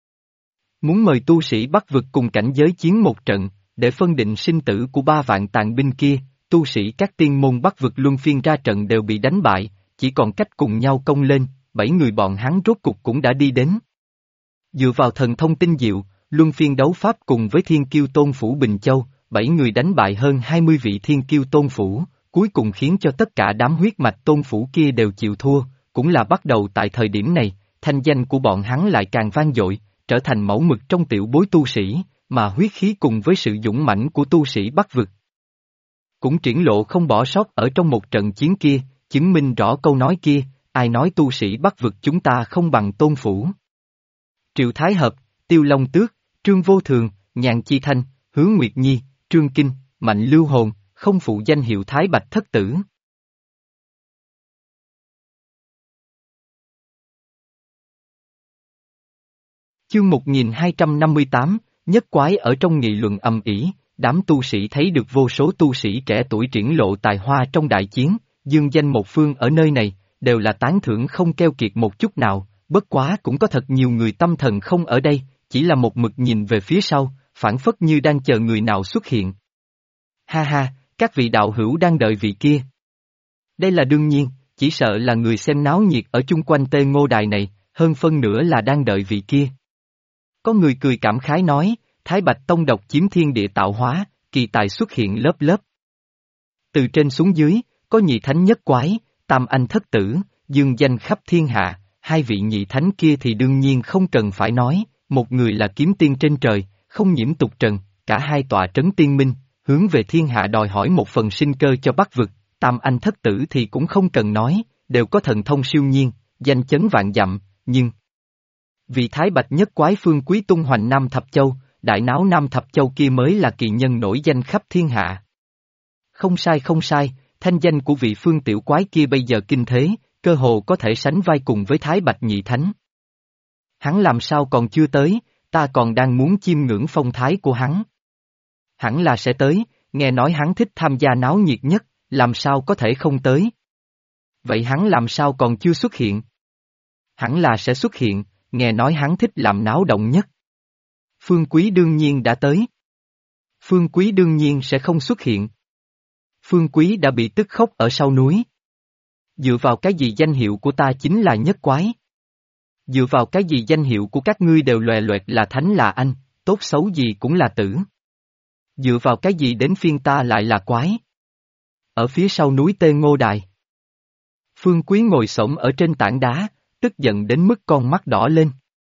Muốn mời tu sĩ Bắc vực cùng cảnh giới chiến một trận, để phân định sinh tử của 3 vạn tàn binh kia, tu sĩ các tiên môn Bắc vực luân phiên ra trận đều bị đánh bại, chỉ còn cách cùng nhau công lên, 7 người bọn hắn rốt cục cũng đã đi đến. Dựa vào thần thông tinh diệu, luân phiên đấu pháp cùng với Thiên Kiêu Tôn Phủ Bình Châu, 7 người đánh bại hơn 20 vị Thiên Kiêu Tôn Phủ, cuối cùng khiến cho tất cả đám huyết mạch Tôn Phủ kia đều chịu thua, cũng là bắt đầu tại thời điểm này, thanh danh của bọn hắn lại càng vang dội, trở thành mẫu mực trong tiểu bối tu sĩ, mà huyết khí cùng với sự dũng mãnh của tu sĩ Bắc vực. Cũng triển lộ không bỏ sót ở trong một trận chiến kia, chứng minh rõ câu nói kia, ai nói tu sĩ Bắc vực chúng ta không bằng Tôn Phủ. Triệu Thái Hợp, Tiêu Long Tước, Trương Vô Thường, Nhàn Chi Thanh, Hứa Nguyệt Nhi, Trương Kinh, Mạnh Lưu Hồn, không phụ danh hiệu Thái Bạch thất tử. Chương 1258, nhất quái ở trong nghị luận ầm ĩ, đám tu sĩ thấy được vô số tu sĩ trẻ tuổi triển lộ tài hoa trong đại chiến, dương danh một phương ở nơi này, đều là tán thưởng không keo kiệt một chút nào, bất quá cũng có thật nhiều người tâm thần không ở đây, chỉ là một mực nhìn về phía sau, phảng phất như đang chờ người nào xuất hiện. Ha ha, các vị đạo hữu đang đợi vị kia. Đây là đương nhiên, chỉ sợ là người xem náo nhiệt ở chung quanh Tê Ngô Đài này, hơn phân nửa là đang đợi vị kia. Có người cười cảm khái nói, Thái Bạch Tông độc chiếm thiên địa tạo hóa, kỳ tài xuất hiện lớp lớp. Từ trên xuống dưới, có nhị thánh nhất quái, tam anh thất tử, dương danh khắp thiên hạ, hai vị nhị thánh kia thì đương nhiên không cần phải nói, một người là kiếm tiên trên trời, không nhiễm tục trần, cả hai tọa trấn tiên minh, hướng về thiên hạ đòi hỏi một phần sinh cơ cho Bắc vực, tam anh thất tử thì cũng không cần nói, đều có thần thông siêu nhiên, danh chấn vạn dặm, nhưng vị Thái Bạch nhất quái Phương Quý tung hoành Nam Thập Châu, đại náo Nam Thập Châu kia mới là kỳ nhân nổi danh khắp thiên hạ. Không sai không sai, thanh danh của vị Phương tiểu quái kia bây giờ kinh thế, cơ hồ có thể sánh vai cùng với Thái Bạch nhị thánh. Hắn làm sao còn chưa tới, ta còn đang muốn chiêm ngưỡng phong thái của hắn. Hẳn là sẽ tới, nghe nói hắn thích tham gia náo nhiệt nhất, làm sao có thể không tới. Vậy hắn làm sao còn chưa xuất hiện? Hẳn là sẽ xuất hiện, nghe nói hắn thích làm náo động nhất. Phương Quý đương nhiên đã tới. Phương Quý đương nhiên sẽ không xuất hiện. Phương Quý đã bị tức khóc ở sau núi. Dựa vào cái gì danh hiệu của ta chính là nhất quái? Dựa vào cái gì danh hiệu của các ngươi đều lòe loẹt là thánh là anh, tốt xấu gì cũng là tử? Dựa vào cái gì đến phiên ta lại là quái? Ở phía sau núi Tê Ngô Đài. Phương Quý ngồi xổm ở trên tảng đá, tức giận đến mức con mắt đỏ lên.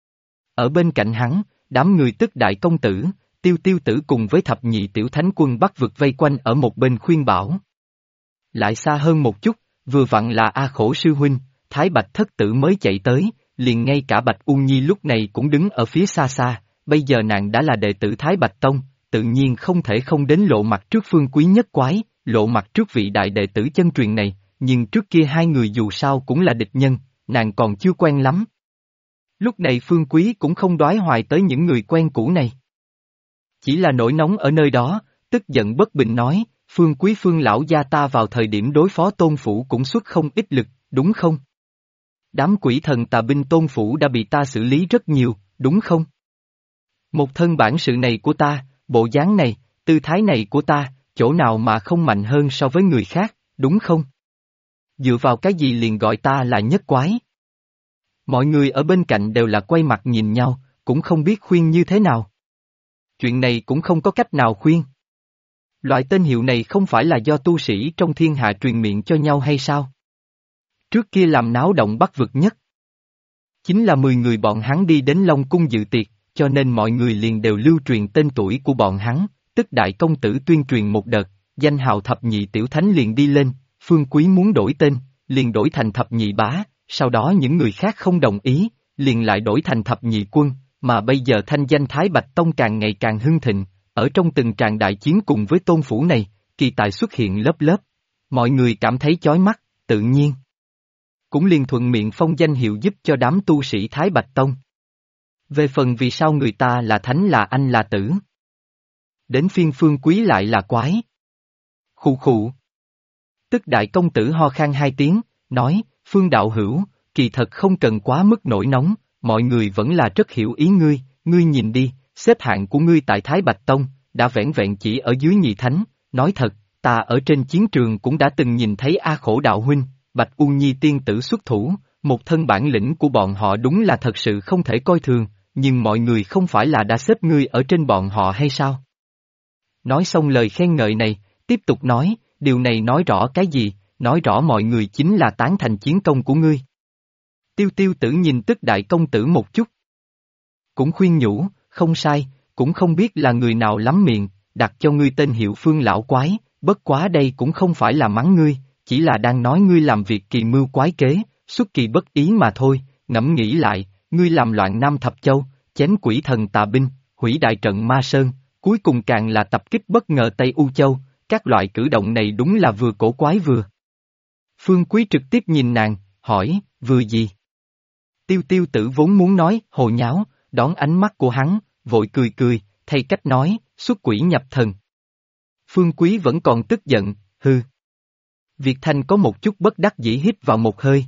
Ở bên cạnh hắn, đám người tức đại công tử, tiêu tiêu tử cùng với thập nhị tiểu thánh quân Bắc vực vây quanh ở một bên khuyên bảo. Lại xa hơn một chút, vừa vặn là A Khổ sư huynh, Thái Bạch thất tử mới chạy tới, liền ngay cả Bạch U Nhi lúc này cũng đứng ở phía xa xa, bây giờ nàng đã là đệ tử Thái Bạch Tông, tự nhiên không thể không đến lộ mặt trước Phương Quý nhất quái, lộ mặt trước vị đại đệ tử chân truyền này, nhưng trước kia hai người dù sao cũng là địch nhân, nàng còn chưa quen lắm. Lúc này Phương Quý cũng không đoái hoài tới những người quen cũ này. Chỉ là nổi nóng ở nơi đó, tức giận bất bình nói, Phương Quý Phương lão gia ta vào thời điểm đối phó Tôn Phủ cũng xuất không ít lực, đúng không? Đám quỷ thần tà binh Tôn Phủ đã bị ta xử lý rất nhiều, đúng không? Một thân bản sự này của ta, bộ dáng này, tư thái này của ta, chỗ nào mà không mạnh hơn so với người khác, đúng không? Dựa vào cái gì liền gọi ta là nhất quái? Mọi người ở bên cạnh đều là quay mặt nhìn nhau, cũng không biết khuyên như thế nào. Chuyện này cũng không có cách nào khuyên. Loại tên hiệu này không phải là do tu sĩ trong thiên hạ truyền miệng cho nhau hay sao? Trước kia làm náo động Bắc vực nhất. Chính là 10 người bọn hắn đi đến Long Cung dự tiệc, cho nên mọi người liền đều lưu truyền tên tuổi của bọn hắn, tức đại công tử tuyên truyền một đợt, danh hào thập nhị tiểu thánh liền đi lên, Phương Quý muốn đổi tên, liền đổi thành thập nhị bá, sau đó những người khác không đồng ý, liền lại đổi thành thập nhị quân, mà bây giờ thanh danh Thái Bạch Tông càng ngày càng hưng thịnh, ở trong từng tràng đại chiến cùng với Tôn Phủ này, kỳ tài xuất hiện lớp lớp. Mọi người cảm thấy chói mắt, tự nhiên. Cũng liền thuận miệng phong danh hiệu giúp cho đám tu sĩ Thái Bạch Tông. Về phần vì sao người ta là thánh là anh là tử. Đến phiên Phương Quý lại là quái. Khụ khụ. Tức đại công tử ho khan hai tiếng, nói, Phương đạo hữu, kỳ thật không cần quá mức nổi nóng, mọi người vẫn là rất hiểu ý ngươi, ngươi nhìn đi, xếp hạng của ngươi tại Thái Bạch Tông, đã vẻn vẹn chỉ ở dưới nhị thánh, nói thật, ta ở trên chiến trường cũng đã từng nhìn thấy A Khổ đạo huynh, Bạch U Nhi tiên tử xuất thủ, một thân bản lĩnh của bọn họ đúng là thật sự không thể coi thường, nhưng mọi người không phải là đã xếp ngươi ở trên bọn họ hay sao? Nói xong lời khen ngợi này, tiếp tục nói, điều này nói rõ cái gì, nói rõ mọi người chính là tán thành chiến công của ngươi. Tiêu tiêu tử nhìn tức đại công tử một chút. Cũng khuyên nhủ, không sai, cũng không biết là người nào lắm miệng, đặt cho ngươi tên hiệu Phương lão quái, bất quá đây cũng không phải là mắng ngươi, chỉ là đang nói ngươi làm việc kỳ mưu quái kế, xuất kỳ bất ý mà thôi, ngẫm nghĩ lại, ngươi làm loạn Nam Thập Châu, chém quỷ thần tà binh, hủy đại trận Ma Sơn, cuối cùng càng là tập kích bất ngờ Tây U Châu, các loại cử động này đúng là vừa cổ quái vừa. Phương Quý trực tiếp nhìn nàng, hỏi, vừa gì? Tiêu tiêu tử vốn muốn nói, hồ nháo, đón ánh mắt của hắn, vội cười cười, thay cách nói, xuất quỷ nhập thần. Phương Quý vẫn còn tức giận, hư. Việt Thanh có một chút bất đắc dĩ hít vào một hơi.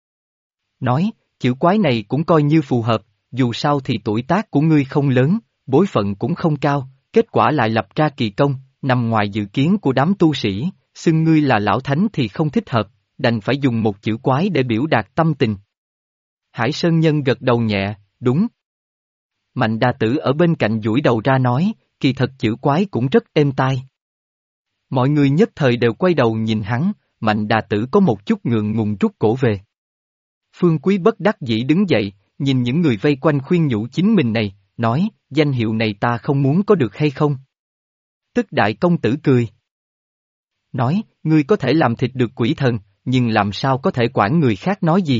Nói, chữ quái này cũng coi như phù hợp, dù sao thì tuổi tác của ngươi không lớn, bối phận cũng không cao, kết quả lại lập ra kỳ công, nằm ngoài dự kiến của đám tu sĩ, xưng ngươi là lão thánh thì không thích hợp, đành phải dùng một chữ quái để biểu đạt tâm tình. Hải Sơn Nhân gật đầu nhẹ, đúng. Mạnh Đà Tử ở bên cạnh duỗi đầu ra nói, kỳ thật chữ quái cũng rất êm tai. Mọi người nhất thời đều quay đầu nhìn hắn, Mạnh Đà Tử có một chút ngượng ngùng rút cổ về. Phương Quý bất đắc dĩ đứng dậy, nhìn những người vây quanh khuyên nhủ chính mình này, nói, danh hiệu này ta không muốn có được hay không? Tức đại công tử cười. Nói, ngươi có thể làm thịt được quỷ thần, nhưng làm sao có thể quản người khác nói gì?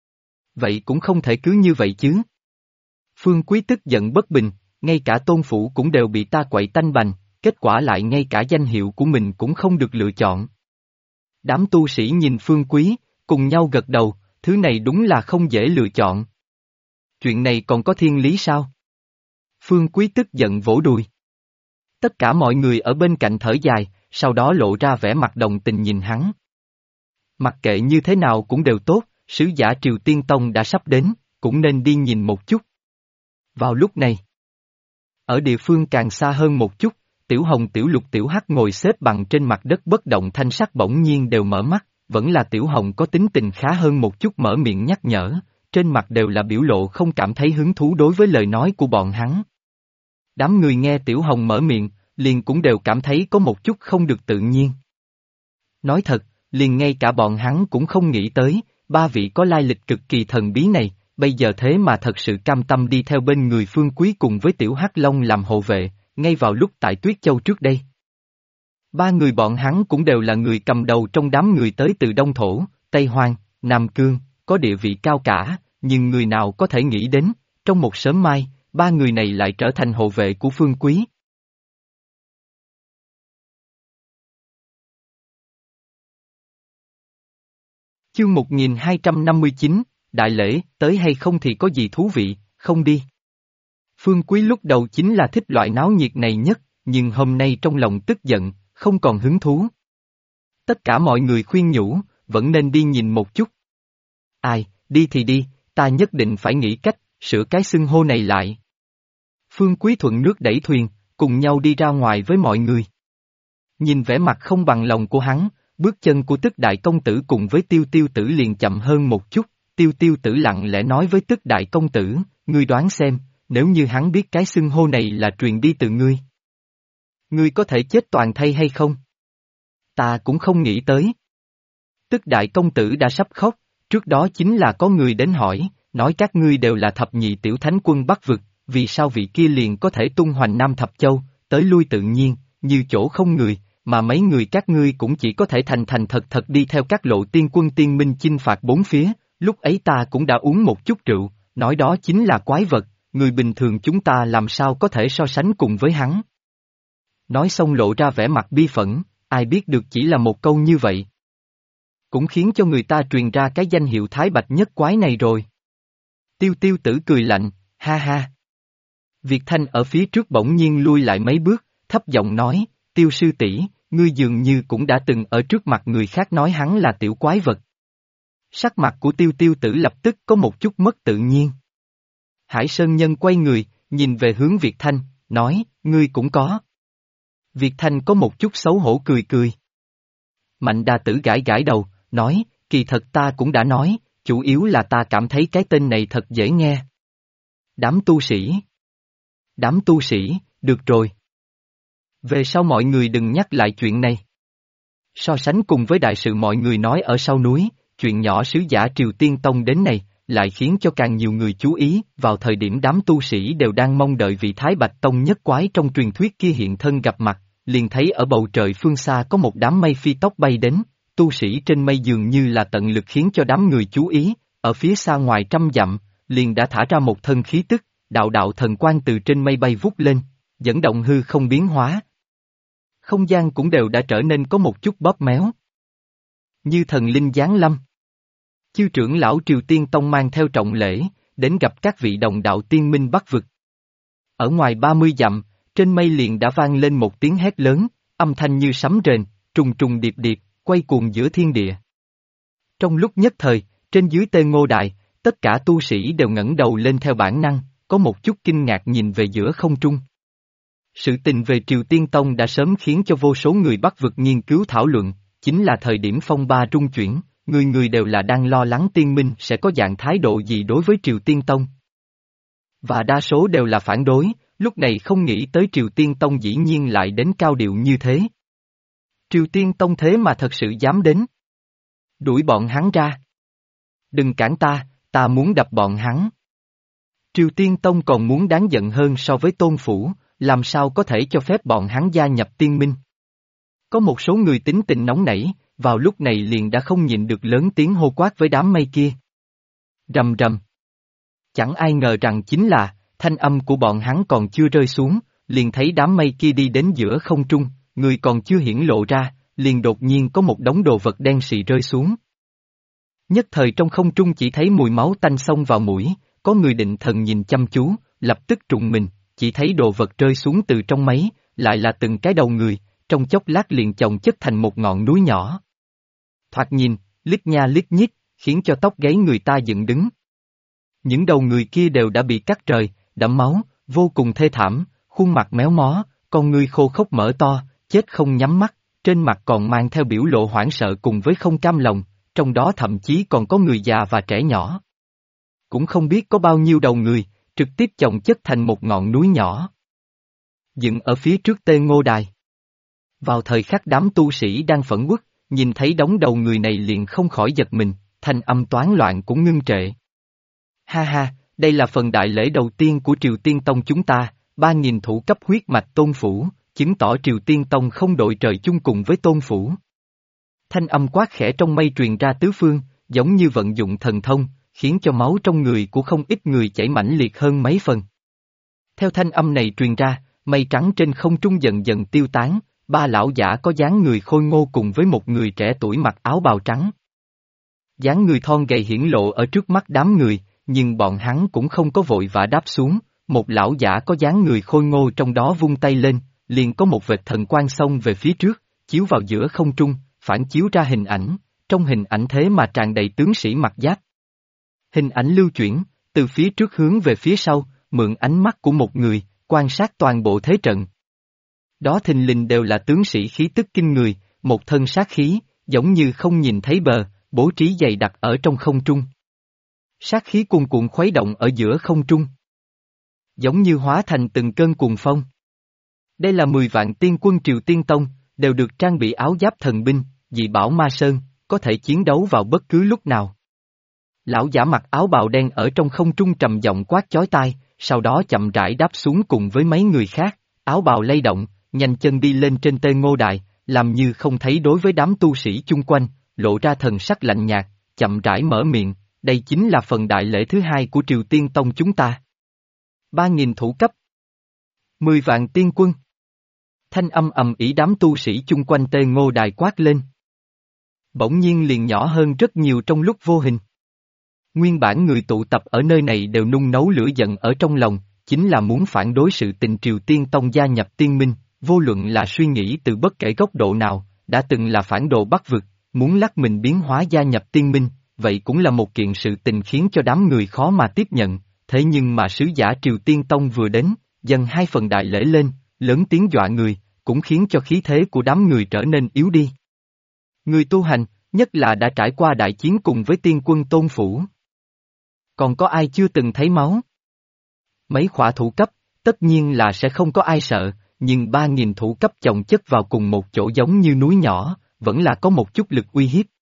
Vậy cũng không thể cứ như vậy chứ. Phương Quý tức giận bất bình, ngay cả tôn phủ cũng đều bị ta quậy tanh bành, kết quả lại ngay cả danh hiệu của mình cũng không được lựa chọn. Đám tu sĩ nhìn Phương Quý, cùng nhau gật đầu, thứ này đúng là không dễ lựa chọn. Chuyện này còn có thiên lý sao? Phương Quý tức giận vỗ đùi. Tất cả mọi người ở bên cạnh thở dài, sau đó lộ ra vẻ mặt đồng tình nhìn hắn. Mặc kệ như thế nào cũng đều tốt, sứ giả Triều Tiên Tông đã sắp đến, cũng nên đi nhìn một chút. Vào lúc này, ở địa phương càng xa hơn một chút, Tiểu Hồng Tiểu Lục Tiểu Hắc ngồi xếp bằng trên mặt đất bất động thanh sắc bỗng nhiên đều mở mắt, vẫn là Tiểu Hồng có tính tình khá hơn một chút mở miệng nhắc nhở, trên mặt đều là biểu lộ không cảm thấy hứng thú đối với lời nói của bọn hắn. Đám người nghe Tiểu Hồng mở miệng, liền cũng đều cảm thấy có một chút không được tự nhiên. Nói thật, liền ngay cả bọn hắn cũng không nghĩ tới, ba vị có lai lịch cực kỳ thần bí này, bây giờ thế mà thật sự cam tâm đi theo bên người Phương Quý cùng với Tiểu Hắc Long làm hộ vệ, ngay vào lúc tại Tuyết Châu trước đây. Ba người bọn hắn cũng đều là người cầm đầu trong đám người tới từ Đông Thổ, Tây Hoang, Nam Cương, có địa vị cao cả, nhưng người nào có thể nghĩ đến, trong một sớm mai, ba người này lại trở thành hộ vệ của Phương Quý. Chương 1259, Đại lễ, tới hay không thì có gì thú vị, không đi. Phương Quý lúc đầu chính là thích loại náo nhiệt này nhất, nhưng hôm nay trong lòng tức giận, không còn hứng thú. Tất cả mọi người khuyên nhủ, vẫn nên đi nhìn một chút. Ai, đi thì đi, ta nhất định phải nghĩ cách, sửa cái xưng hô này lại. Phương Quý thuận nước đẩy thuyền, cùng nhau đi ra ngoài với mọi người. Nhìn vẻ mặt không bằng lòng của hắn, bước chân của Tức Đại Công Tử cùng với Tiêu Tiêu Tử liền chậm hơn một chút, Tiêu Tiêu Tử lặng lẽ nói với Tức Đại Công Tử, ngươi đoán xem, nếu như hắn biết cái xưng hô này là truyền đi từ ngươi. Ngươi có thể chết toàn thây hay không? Ta cũng không nghĩ tới. Tức Đại Công Tử đã sắp khóc, trước đó chính là có người đến hỏi, nói các ngươi đều là thập nhị tiểu thánh quân Bắc vực, vì sao vị kia liền có thể tung hoành Nam Thập Châu, tới lui tự nhiên, như chỗ không người, mà mấy người các ngươi cũng chỉ có thể thành thành thật thật đi theo các lộ tiên quân tiên minh chinh phạt bốn phía, lúc ấy ta cũng đã uống một chút rượu, nói đó chính là quái vật, người bình thường chúng ta làm sao có thể so sánh cùng với hắn. Nói xong lộ ra vẻ mặt bi phẫn, ai biết được chỉ là một câu như vậy. Cũng khiến cho người ta truyền ra cái danh hiệu Thái Bạch Nhất Quái này rồi. Tiêu Tiêu Tử cười lạnh, ha ha. Việt Thanh ở phía trước bỗng nhiên lui lại mấy bước, thấp giọng nói, Tiêu sư tỷ, ngươi dường như cũng đã từng ở trước mặt người khác nói hắn là tiểu quái vật. Sắc mặt của Tiêu Tiêu Tử lập tức có một chút mất tự nhiên. Hải Sơn Nhân quay người, nhìn về hướng Việt Thanh, nói, ngươi cũng có. Việt Thanh có một chút xấu hổ cười cười. Mạnh Đà Tử gãi gãi đầu, nói, kỳ thật ta cũng đã nói, chủ yếu là ta cảm thấy cái tên này thật dễ nghe. Đám tu sĩ, được rồi. Về sau mọi người đừng nhắc lại chuyện này. So sánh cùng với đại sự mọi người nói ở sau núi, chuyện nhỏ sứ giả Triều Tiên Tông đến này, lại khiến cho càng nhiều người chú ý, vào thời điểm đám tu sĩ đều đang mong đợi vị Thái Bạch Tông nhất quái trong truyền thuyết kia hiện thân gặp mặt, liền thấy ở bầu trời phương xa có một đám mây phi tốc bay đến, tu sĩ trên mây dường như là tận lực khiến cho đám người chú ý, ở phía xa ngoài trăm dặm, liền đã thả ra một thân khí tức, đạo đạo thần quang từ trên mây bay vút lên, dẫn động hư không biến hóa. Không gian cũng đều đã trở nên có một chút bóp méo. Như thần linh giáng lâm. Chư trưởng lão Triều Tiên Tông mang theo trọng lễ, đến gặp các vị đồng đạo tiên minh Bắc vực. Ở ngoài 30 dặm, trên mây liền đã vang lên một tiếng hét lớn, âm thanh như sấm rền, trùng trùng điệp điệp, quay cuồng giữa thiên địa. Trong lúc nhất thời, trên dưới Tê Ngô Đài, tất cả tu sĩ đều ngẩng đầu lên theo bản năng, có một chút kinh ngạc nhìn về giữa không trung. Sự tình về Triều Tiên Tông đã sớm khiến cho vô số người Bắc vực nghiên cứu thảo luận, chính là thời điểm phong ba trung chuyển, người người đều là đang lo lắng tiên minh sẽ có dạng thái độ gì đối với Triều Tiên Tông. Và đa số đều là phản đối, lúc này không nghĩ tới Triều Tiên Tông dĩ nhiên lại đến cao điệu như thế. Triều Tiên Tông thế mà thật sự dám đến. Đuổi bọn hắn ra. Đừng cản ta, ta muốn đập bọn hắn. Triều Tiên Tông còn muốn đáng giận hơn so với Tôn Phủ, làm sao có thể cho phép bọn hắn gia nhập tiên minh. Có một số người tính tình nóng nảy, vào lúc này liền đã không nhịn được lớn tiếng hô quát với đám mây kia. Rầm rầm. Chẳng ai ngờ rằng chính là, thanh âm của bọn hắn còn chưa rơi xuống, liền thấy đám mây kia đi đến giữa không trung, người còn chưa hiển lộ ra, liền đột nhiên có một đống đồ vật đen xì rơi xuống. Nhất thời trong không trung chỉ thấy mùi máu tanh xông vào mũi, có người định thần nhìn chăm chú, lập tức trụng mình, chỉ thấy đồ vật rơi xuống từ trong máy, lại là từng cái đầu người, trong chốc lát liền chồng chất thành một ngọn núi nhỏ. Thoạt nhìn, lít nha lít nhít, khiến cho tóc gáy người ta dựng đứng. Những đầu người kia đều đã bị cắt rời, đẫm máu, vô cùng thê thảm, khuôn mặt méo mó, con ngươi khô khốc mở to, chết không nhắm mắt, trên mặt còn mang theo biểu lộ hoảng sợ cùng với không cam lòng, trong đó thậm chí còn có người già và trẻ nhỏ. Cũng không biết có bao nhiêu đầu người, trực tiếp chồng chất thành một ngọn núi nhỏ. Dựng ở phía trước Tê Ngô Đài. Vào thời khắc đám tu sĩ đang phẫn uất, nhìn thấy đống đầu người này liền không khỏi giật mình, thanh âm toán loạn cũng ngưng trệ. Ha ha, đây là phần đại lễ đầu tiên của Triều Tiên Tông chúng ta, 3.000 thủ cấp huyết mạch Tôn Phủ, chứng tỏ Triều Tiên Tông không đội trời chung cùng với Tôn Phủ. Thanh âm quát khẽ trong mây truyền ra tứ phương, giống như vận dụng thần thông, khiến cho máu trong người của không ít người chảy mãnh liệt hơn mấy phần. Theo thanh âm này truyền ra, mây trắng trên không trung dần dần tiêu tán, ba lão giả có dáng người khôi ngô cùng với một người trẻ tuổi mặc áo bào trắng. Dáng người thon gầy hiển lộ ở trước mắt đám người, nhưng bọn hắn cũng không có vội vã đáp xuống, một lão giả có dáng người khôi ngô trong đó vung tay lên, liền có một vệt thần quang xông về phía trước, chiếu vào giữa không trung, phản chiếu ra hình ảnh, trong hình ảnh thế mà tràn đầy tướng sĩ mặc giáp. Hình ảnh lưu chuyển, từ phía trước hướng về phía sau, mượn ánh mắt của một người, quan sát toàn bộ thế trận. Đó thình lình đều là tướng sĩ khí tức kinh người, một thân sát khí, giống như không nhìn thấy bờ, bố trí dày đặc ở trong không trung. Sát khí cuồn cuộn khuấy động ở giữa không trung. Giống như hóa thành từng cơn cuồng phong. Đây là 10 vạn tiên quân Triều Tiên Tông, đều được trang bị áo giáp thần binh, dị bảo ma sơn, có thể chiến đấu vào bất cứ lúc nào. Lão giả mặc áo bào đen ở trong không trung trầm giọng quát chói tai, sau đó chậm rãi đáp xuống cùng với mấy người khác, áo bào lay động, nhanh chân đi lên trên Tê Ngô Đài, làm như không thấy đối với đám tu sĩ chung quanh, lộ ra thần sắc lạnh nhạt, chậm rãi mở miệng, đây chính là phần đại lễ thứ hai của Triều Tiên Tông chúng ta. 3.000 thủ cấp. 10 vạn tiên quân. Thanh âm ầm ĩ đám tu sĩ chung quanh Tê Ngô Đài quát lên. Bỗng nhiên liền nhỏ hơn rất nhiều trong lúc vô hình. Nguyên bản người tụ tập ở nơi này đều nung nấu lửa giận ở trong lòng, chính là muốn phản đối sự tình Triều Tiên Tông gia nhập tiên minh, vô luận là suy nghĩ từ bất kể góc độ nào, đã từng là phản đồ Bắc vực, muốn lắc mình biến hóa gia nhập tiên minh, vậy cũng là một kiện sự tình khiến cho đám người khó mà tiếp nhận, thế nhưng mà sứ giả Triều Tiên Tông vừa đến, dâng 2 phần đại lễ lên, lớn tiếng dọa người, cũng khiến cho khí thế của đám người trở nên yếu đi. Người tu hành, nhất là đã trải qua đại chiến cùng với tiên quân Tôn Phủ. Còn có ai chưa từng thấy máu? Mấy khỏa thủ cấp, tất nhiên là sẽ không có ai sợ, nhưng 3.000 thủ cấp chồng chất vào cùng một chỗ giống như núi nhỏ, vẫn là có một chút lực uy hiếp.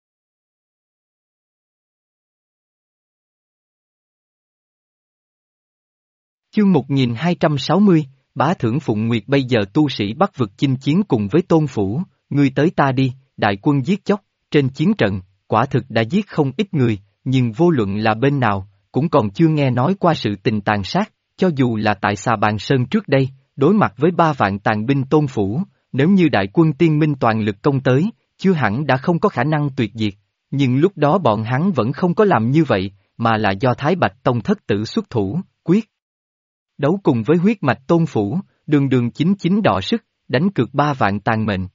Chương 1260, Bá Thưởng Phụng Nguyệt bây giờ tu sĩ Bắc vực chinh chiến cùng với Tôn Phủ, ngươi tới ta đi, đại quân giết chóc, trên chiến trận, quả thực đã giết không ít người, nhưng vô luận là bên nào, cũng còn chưa nghe nói qua sự tình tàn sát, cho dù là tại Xà Bàn Sơn trước đây, đối mặt với 3 vạn tàn binh Tôn Phủ, nếu như đại quân tiên minh toàn lực công tới, chưa hẳn đã không có khả năng tuyệt diệt, nhưng lúc đó bọn hắn vẫn không có làm như vậy, mà là do Thái Bạch Tông thất tử xuất thủ, quyết đấu cùng với huyết mạch Tôn Phủ, đường đường chính chính đọ sức, đánh cược 3 vạn tàn mệnh.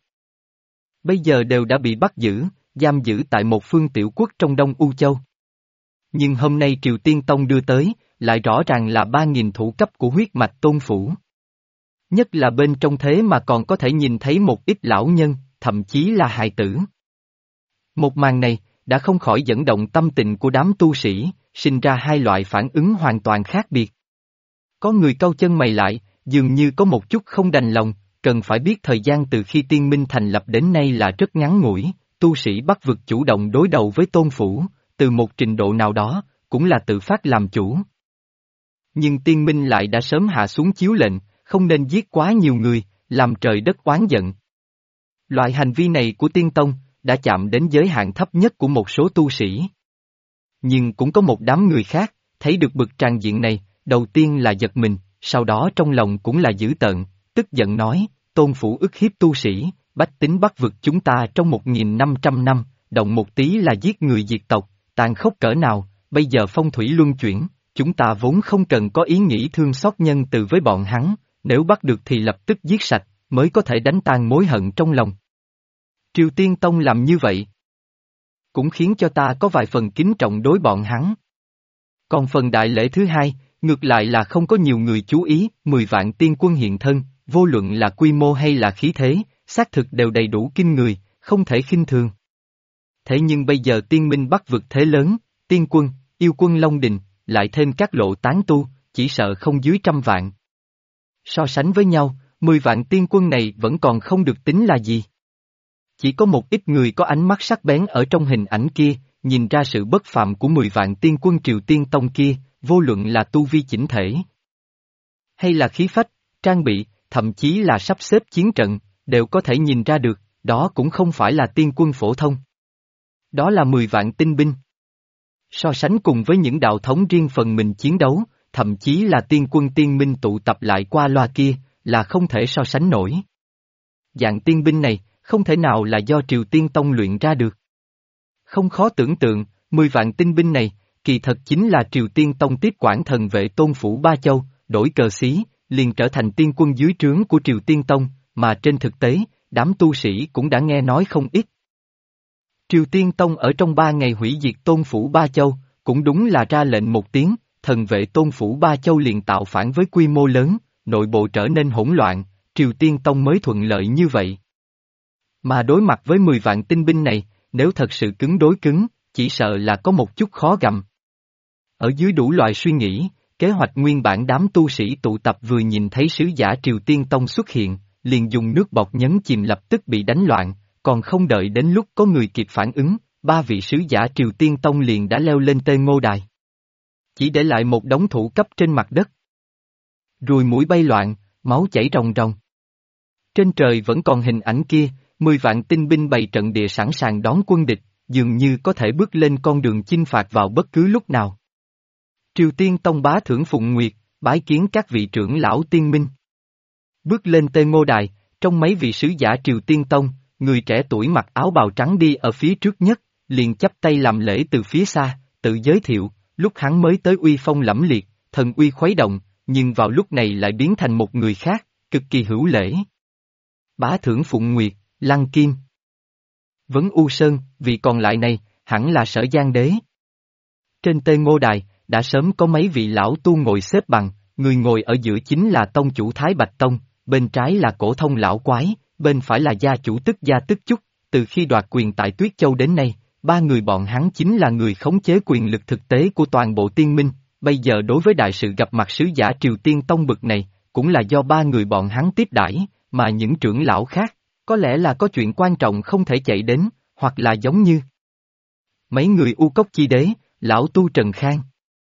Bây giờ đều đã bị bắt giữ, giam giữ tại một phương tiểu quốc trong Đông U Châu. Nhưng hôm nay Triều Tiên Tông đưa tới, lại rõ ràng là 3.000 thủ cấp của huyết mạch Tôn Phủ. Nhất là bên trong thế mà còn có thể nhìn thấy một ít lão nhân, thậm chí là hài tử. Một màn này, đã không khỏi dẫn động tâm tình của đám tu sĩ, sinh ra hai loại phản ứng hoàn toàn khác biệt. Có người cau chân mày lại, dường như có một chút không đành lòng, cần phải biết thời gian từ khi tiên minh thành lập đến nay là rất ngắn ngủi, tu sĩ Bắc vực chủ động đối đầu với Tôn Phủ, từ một trình độ nào đó, cũng là tự phát làm chủ. Nhưng tiên minh lại đã sớm hạ xuống chiếu lệnh, không nên giết quá nhiều người, làm trời đất oán giận. Loại hành vi này của tiên tông, đã chạm đến giới hạn thấp nhất của một số tu sĩ. Nhưng cũng có một đám người khác, thấy được bực tràng diện này, đầu tiên là giật mình, sau đó trong lòng cũng là dữ tợn, tức giận nói, Tôn Phủ ức hiếp tu sĩ, bách tính Bắc vực chúng ta trong 1.500 năm, động một tí là giết người diệt tộc, tàn khốc cỡ nào, bây giờ phong thủy luân chuyển, chúng ta vốn không cần có ý nghĩ thương xót nhân từ với bọn hắn, nếu bắt được thì lập tức giết sạch, mới có thể đánh tan mối hận trong lòng. Triều Tiên Tông làm như vậy, cũng khiến cho ta có vài phần kính trọng đối bọn hắn. Còn phần đại lễ thứ hai, ngược lại là không có nhiều người chú ý, 10 vạn tiên quân hiện thân, vô luận là quy mô hay là khí thế, xác thực đều đầy đủ kinh người, không thể khinh thường. Thế nhưng bây giờ tiên minh Bắc vực thế lớn, tiên quân, yêu quân Long Đình, lại thêm các lộ tán tu, chỉ sợ không dưới 100 vạn. So sánh với nhau, 10 vạn tiên quân này vẫn còn không được tính là gì. Chỉ có một ít người có ánh mắt sắc bén ở trong hình ảnh kia, nhìn ra sự bất phàm của 10 vạn tiên quân Triều Tiên Tông kia, vô luận là tu vi chỉnh thể, hay là khí phách, trang bị, thậm chí là sắp xếp chiến trận, đều có thể nhìn ra được, đó cũng không phải là tiên quân phổ thông. Đó là 10 vạn tinh binh. So sánh cùng với những đạo thống riêng phần mình chiến đấu, thậm chí là tiên quân tiên minh tụ tập lại qua loa kia, là không thể so sánh nổi. Dạng tiên binh này, không thể nào là do Triều Tiên Tông luyện ra được. Không khó tưởng tượng, 10 vạn tinh binh này, kỳ thật chính là Triều Tiên Tông tiếp quản thần vệ Tôn Phủ Ba Châu, đổi cờ xí, liền trở thành tiên quân dưới trướng của Triều Tiên Tông, mà trên thực tế, đám tu sĩ cũng đã nghe nói không ít. Triều Tiên Tông ở trong 3 ngày hủy diệt Tôn Phủ Ba Châu, cũng đúng là ra lệnh một tiếng, thần vệ Tôn Phủ Ba Châu liền tạo phản với quy mô lớn, nội bộ trở nên hỗn loạn, Triều Tiên Tông mới thuận lợi như vậy. Mà đối mặt với 10 vạn tinh binh này, nếu thật sự cứng đối cứng, chỉ sợ là có một chút khó gặm. Ở dưới đủ loại suy nghĩ, kế hoạch nguyên bản đám tu sĩ tụ tập vừa nhìn thấy sứ giả Triều Tiên Tông xuất hiện, liền dùng nước bọt nhấn chìm lập tức bị đánh loạn, còn không đợi đến lúc có người kịp phản ứng, 3 vị sứ giả Triều Tiên Tông liền đã leo lên Tê Ngô Đài. Chỉ để lại một đống thủ cấp trên mặt đất. Ruồi muỗi bay loạn, máu chảy ròng ròng. Trên trời vẫn còn hình ảnh kia, 10 vạn tinh binh bày trận địa sẵn sàng đón quân địch, dường như có thể bước lên con đường chinh phạt vào bất cứ lúc nào. Triều Tiên Tông bá thưởng Phụng Nguyệt, bái kiến các vị trưởng lão tiên minh. Bước lên Tê Ngô Đài, trong mấy vị sứ giả Triều Tiên Tông, người trẻ tuổi mặc áo bào trắng đi ở phía trước nhất, liền chắp tay làm lễ từ phía xa, tự giới thiệu, lúc hắn mới tới uy phong lẫm liệt, thần uy khuấy động, nhưng vào lúc này lại biến thành một người khác, cực kỳ hữu lễ. Bá thưởng Phụng Nguyệt, Lăng Kim. Vấn U Sơn, vị còn lại này, hẳn là Sở Giang Đế. Trên Tê Ngô Đài, đã sớm có mấy vị lão tu ngồi xếp bằng, người ngồi ở giữa chính là tông chủ Thái Bạch Tông, bên trái là Cổ Thông lão quái, bên phải là gia chủ Tức Gia Tức Chúc, từ khi đoạt quyền tại Tuyết Châu đến nay, 3 người bọn hắn chính là người khống chế quyền lực thực tế của toàn bộ tiên minh, bây giờ đối với đại sự gặp mặt sứ giả Triều Tiên Tông bực này, cũng là do 3 người bọn hắn tiếp đãi, mà những trưởng lão khác, có lẽ là có chuyện quan trọng không thể chạy đến, hoặc là giống như mấy người U Cốc Chi Đế, lão tu Trần Khang.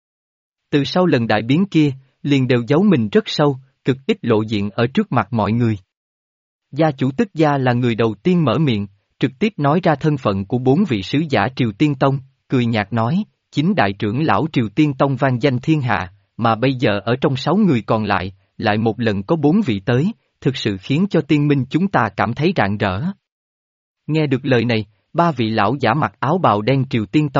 Từ sau lần đại biến kia, liền đều giấu mình rất sâu, cực ít lộ diện ở trước mặt mọi người. Gia chủ Tức Gia là người đầu tiên mở miệng, trực tiếp nói ra thân phận của 4 vị sứ giả Triều Tiên Tông, cười nhạt nói, chính đại trưởng lão Triều Tiên Tông vang danh thiên hạ, mà bây giờ ở trong 6 người còn lại một lần có 4 vị tới, thực sự khiến cho tiên minh chúng ta cảm thấy rạng rỡ. Nghe được lời này, 3 vị lão giả mặc áo bào đen Triều Tiên Tông,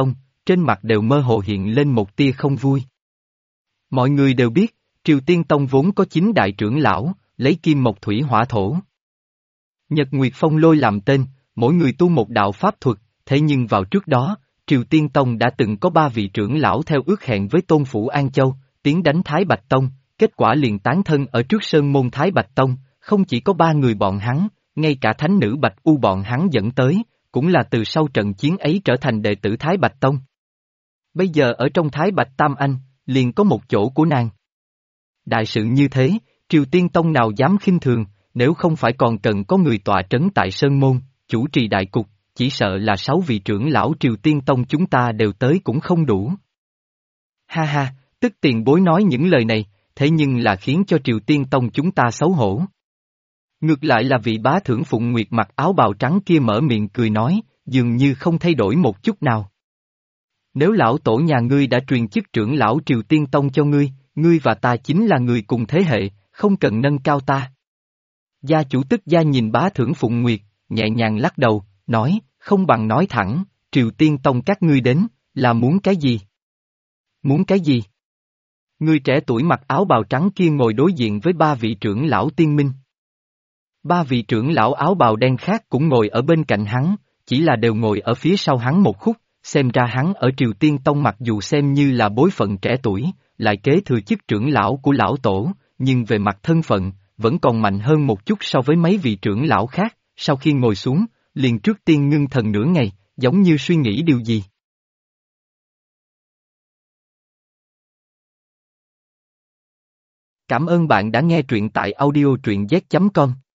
trên mặt đều mơ hồ hiện lên một tia không vui. Mọi người đều biết, Triều Tiên Tông vốn có 9 đại trưởng lão, lấy kim mộc thủy hỏa thổ. Nhật Nguyệt Phong Lôi làm tên, mỗi người tu một đạo pháp thuật, thế nhưng vào trước đó, Triều Tiên Tông đã từng có 3 vị trưởng lão theo ước hẹn với Tôn Phủ An Châu, tiến đánh Thái Bạch Tông, kết quả liền tán thân ở trước sơn môn Thái Bạch Tông, không chỉ có 3 người bọn hắn, ngay cả thánh nữ Bạch U bọn hắn dẫn tới, cũng là từ sau trận chiến ấy trở thành đệ tử Thái Bạch Tông. Bây giờ ở trong Thái Bạch Tam Anh, liền có một chỗ của nàng. Đại sự như thế, Triều Tiên Tông nào dám khinh thường, nếu không phải còn cần có người tọa trấn tại Sơn Môn, chủ trì đại cục, chỉ sợ là 6 vị trưởng lão Triều Tiên Tông chúng ta đều tới cũng không đủ. Ha ha, tức tiền bối nói những lời này, thế nhưng là khiến cho Triều Tiên Tông chúng ta xấu hổ. Ngược lại là vị bá thưởng Phụng Nguyệt mặc áo bào trắng kia mở miệng cười nói, dường như không thay đổi một chút nào. Nếu lão tổ nhà ngươi đã truyền chức trưởng lão Triều Tiên Tông cho ngươi, ngươi và ta chính là người cùng thế hệ, không cần nâng cao ta. Gia chủ tức gia nhìn bá thưởng Phụng Nguyệt, nhẹ nhàng lắc đầu, nói, không bằng nói thẳng, Triều Tiên Tông các ngươi đến, là muốn cái gì? Muốn cái gì? Người trẻ tuổi mặc áo bào trắng kia ngồi đối diện với 3 vị trưởng lão tiên minh. 3 vị trưởng lão áo bào đen khác cũng ngồi ở bên cạnh hắn, chỉ là đều ngồi ở phía sau hắn một khúc, xem ra hắn ở Triều Tiên Tông mặc dù xem như là bối phận trẻ tuổi, lại kế thừa chức trưởng lão của lão tổ, nhưng về mặt thân phận, vẫn còn mạnh hơn một chút so với mấy vị trưởng lão khác, sau khi ngồi xuống, liền trước tiên ngưng thần nửa ngày, giống như suy nghĩ điều gì. Cảm ơn bạn đã nghe truyện tại audio truyện z.com.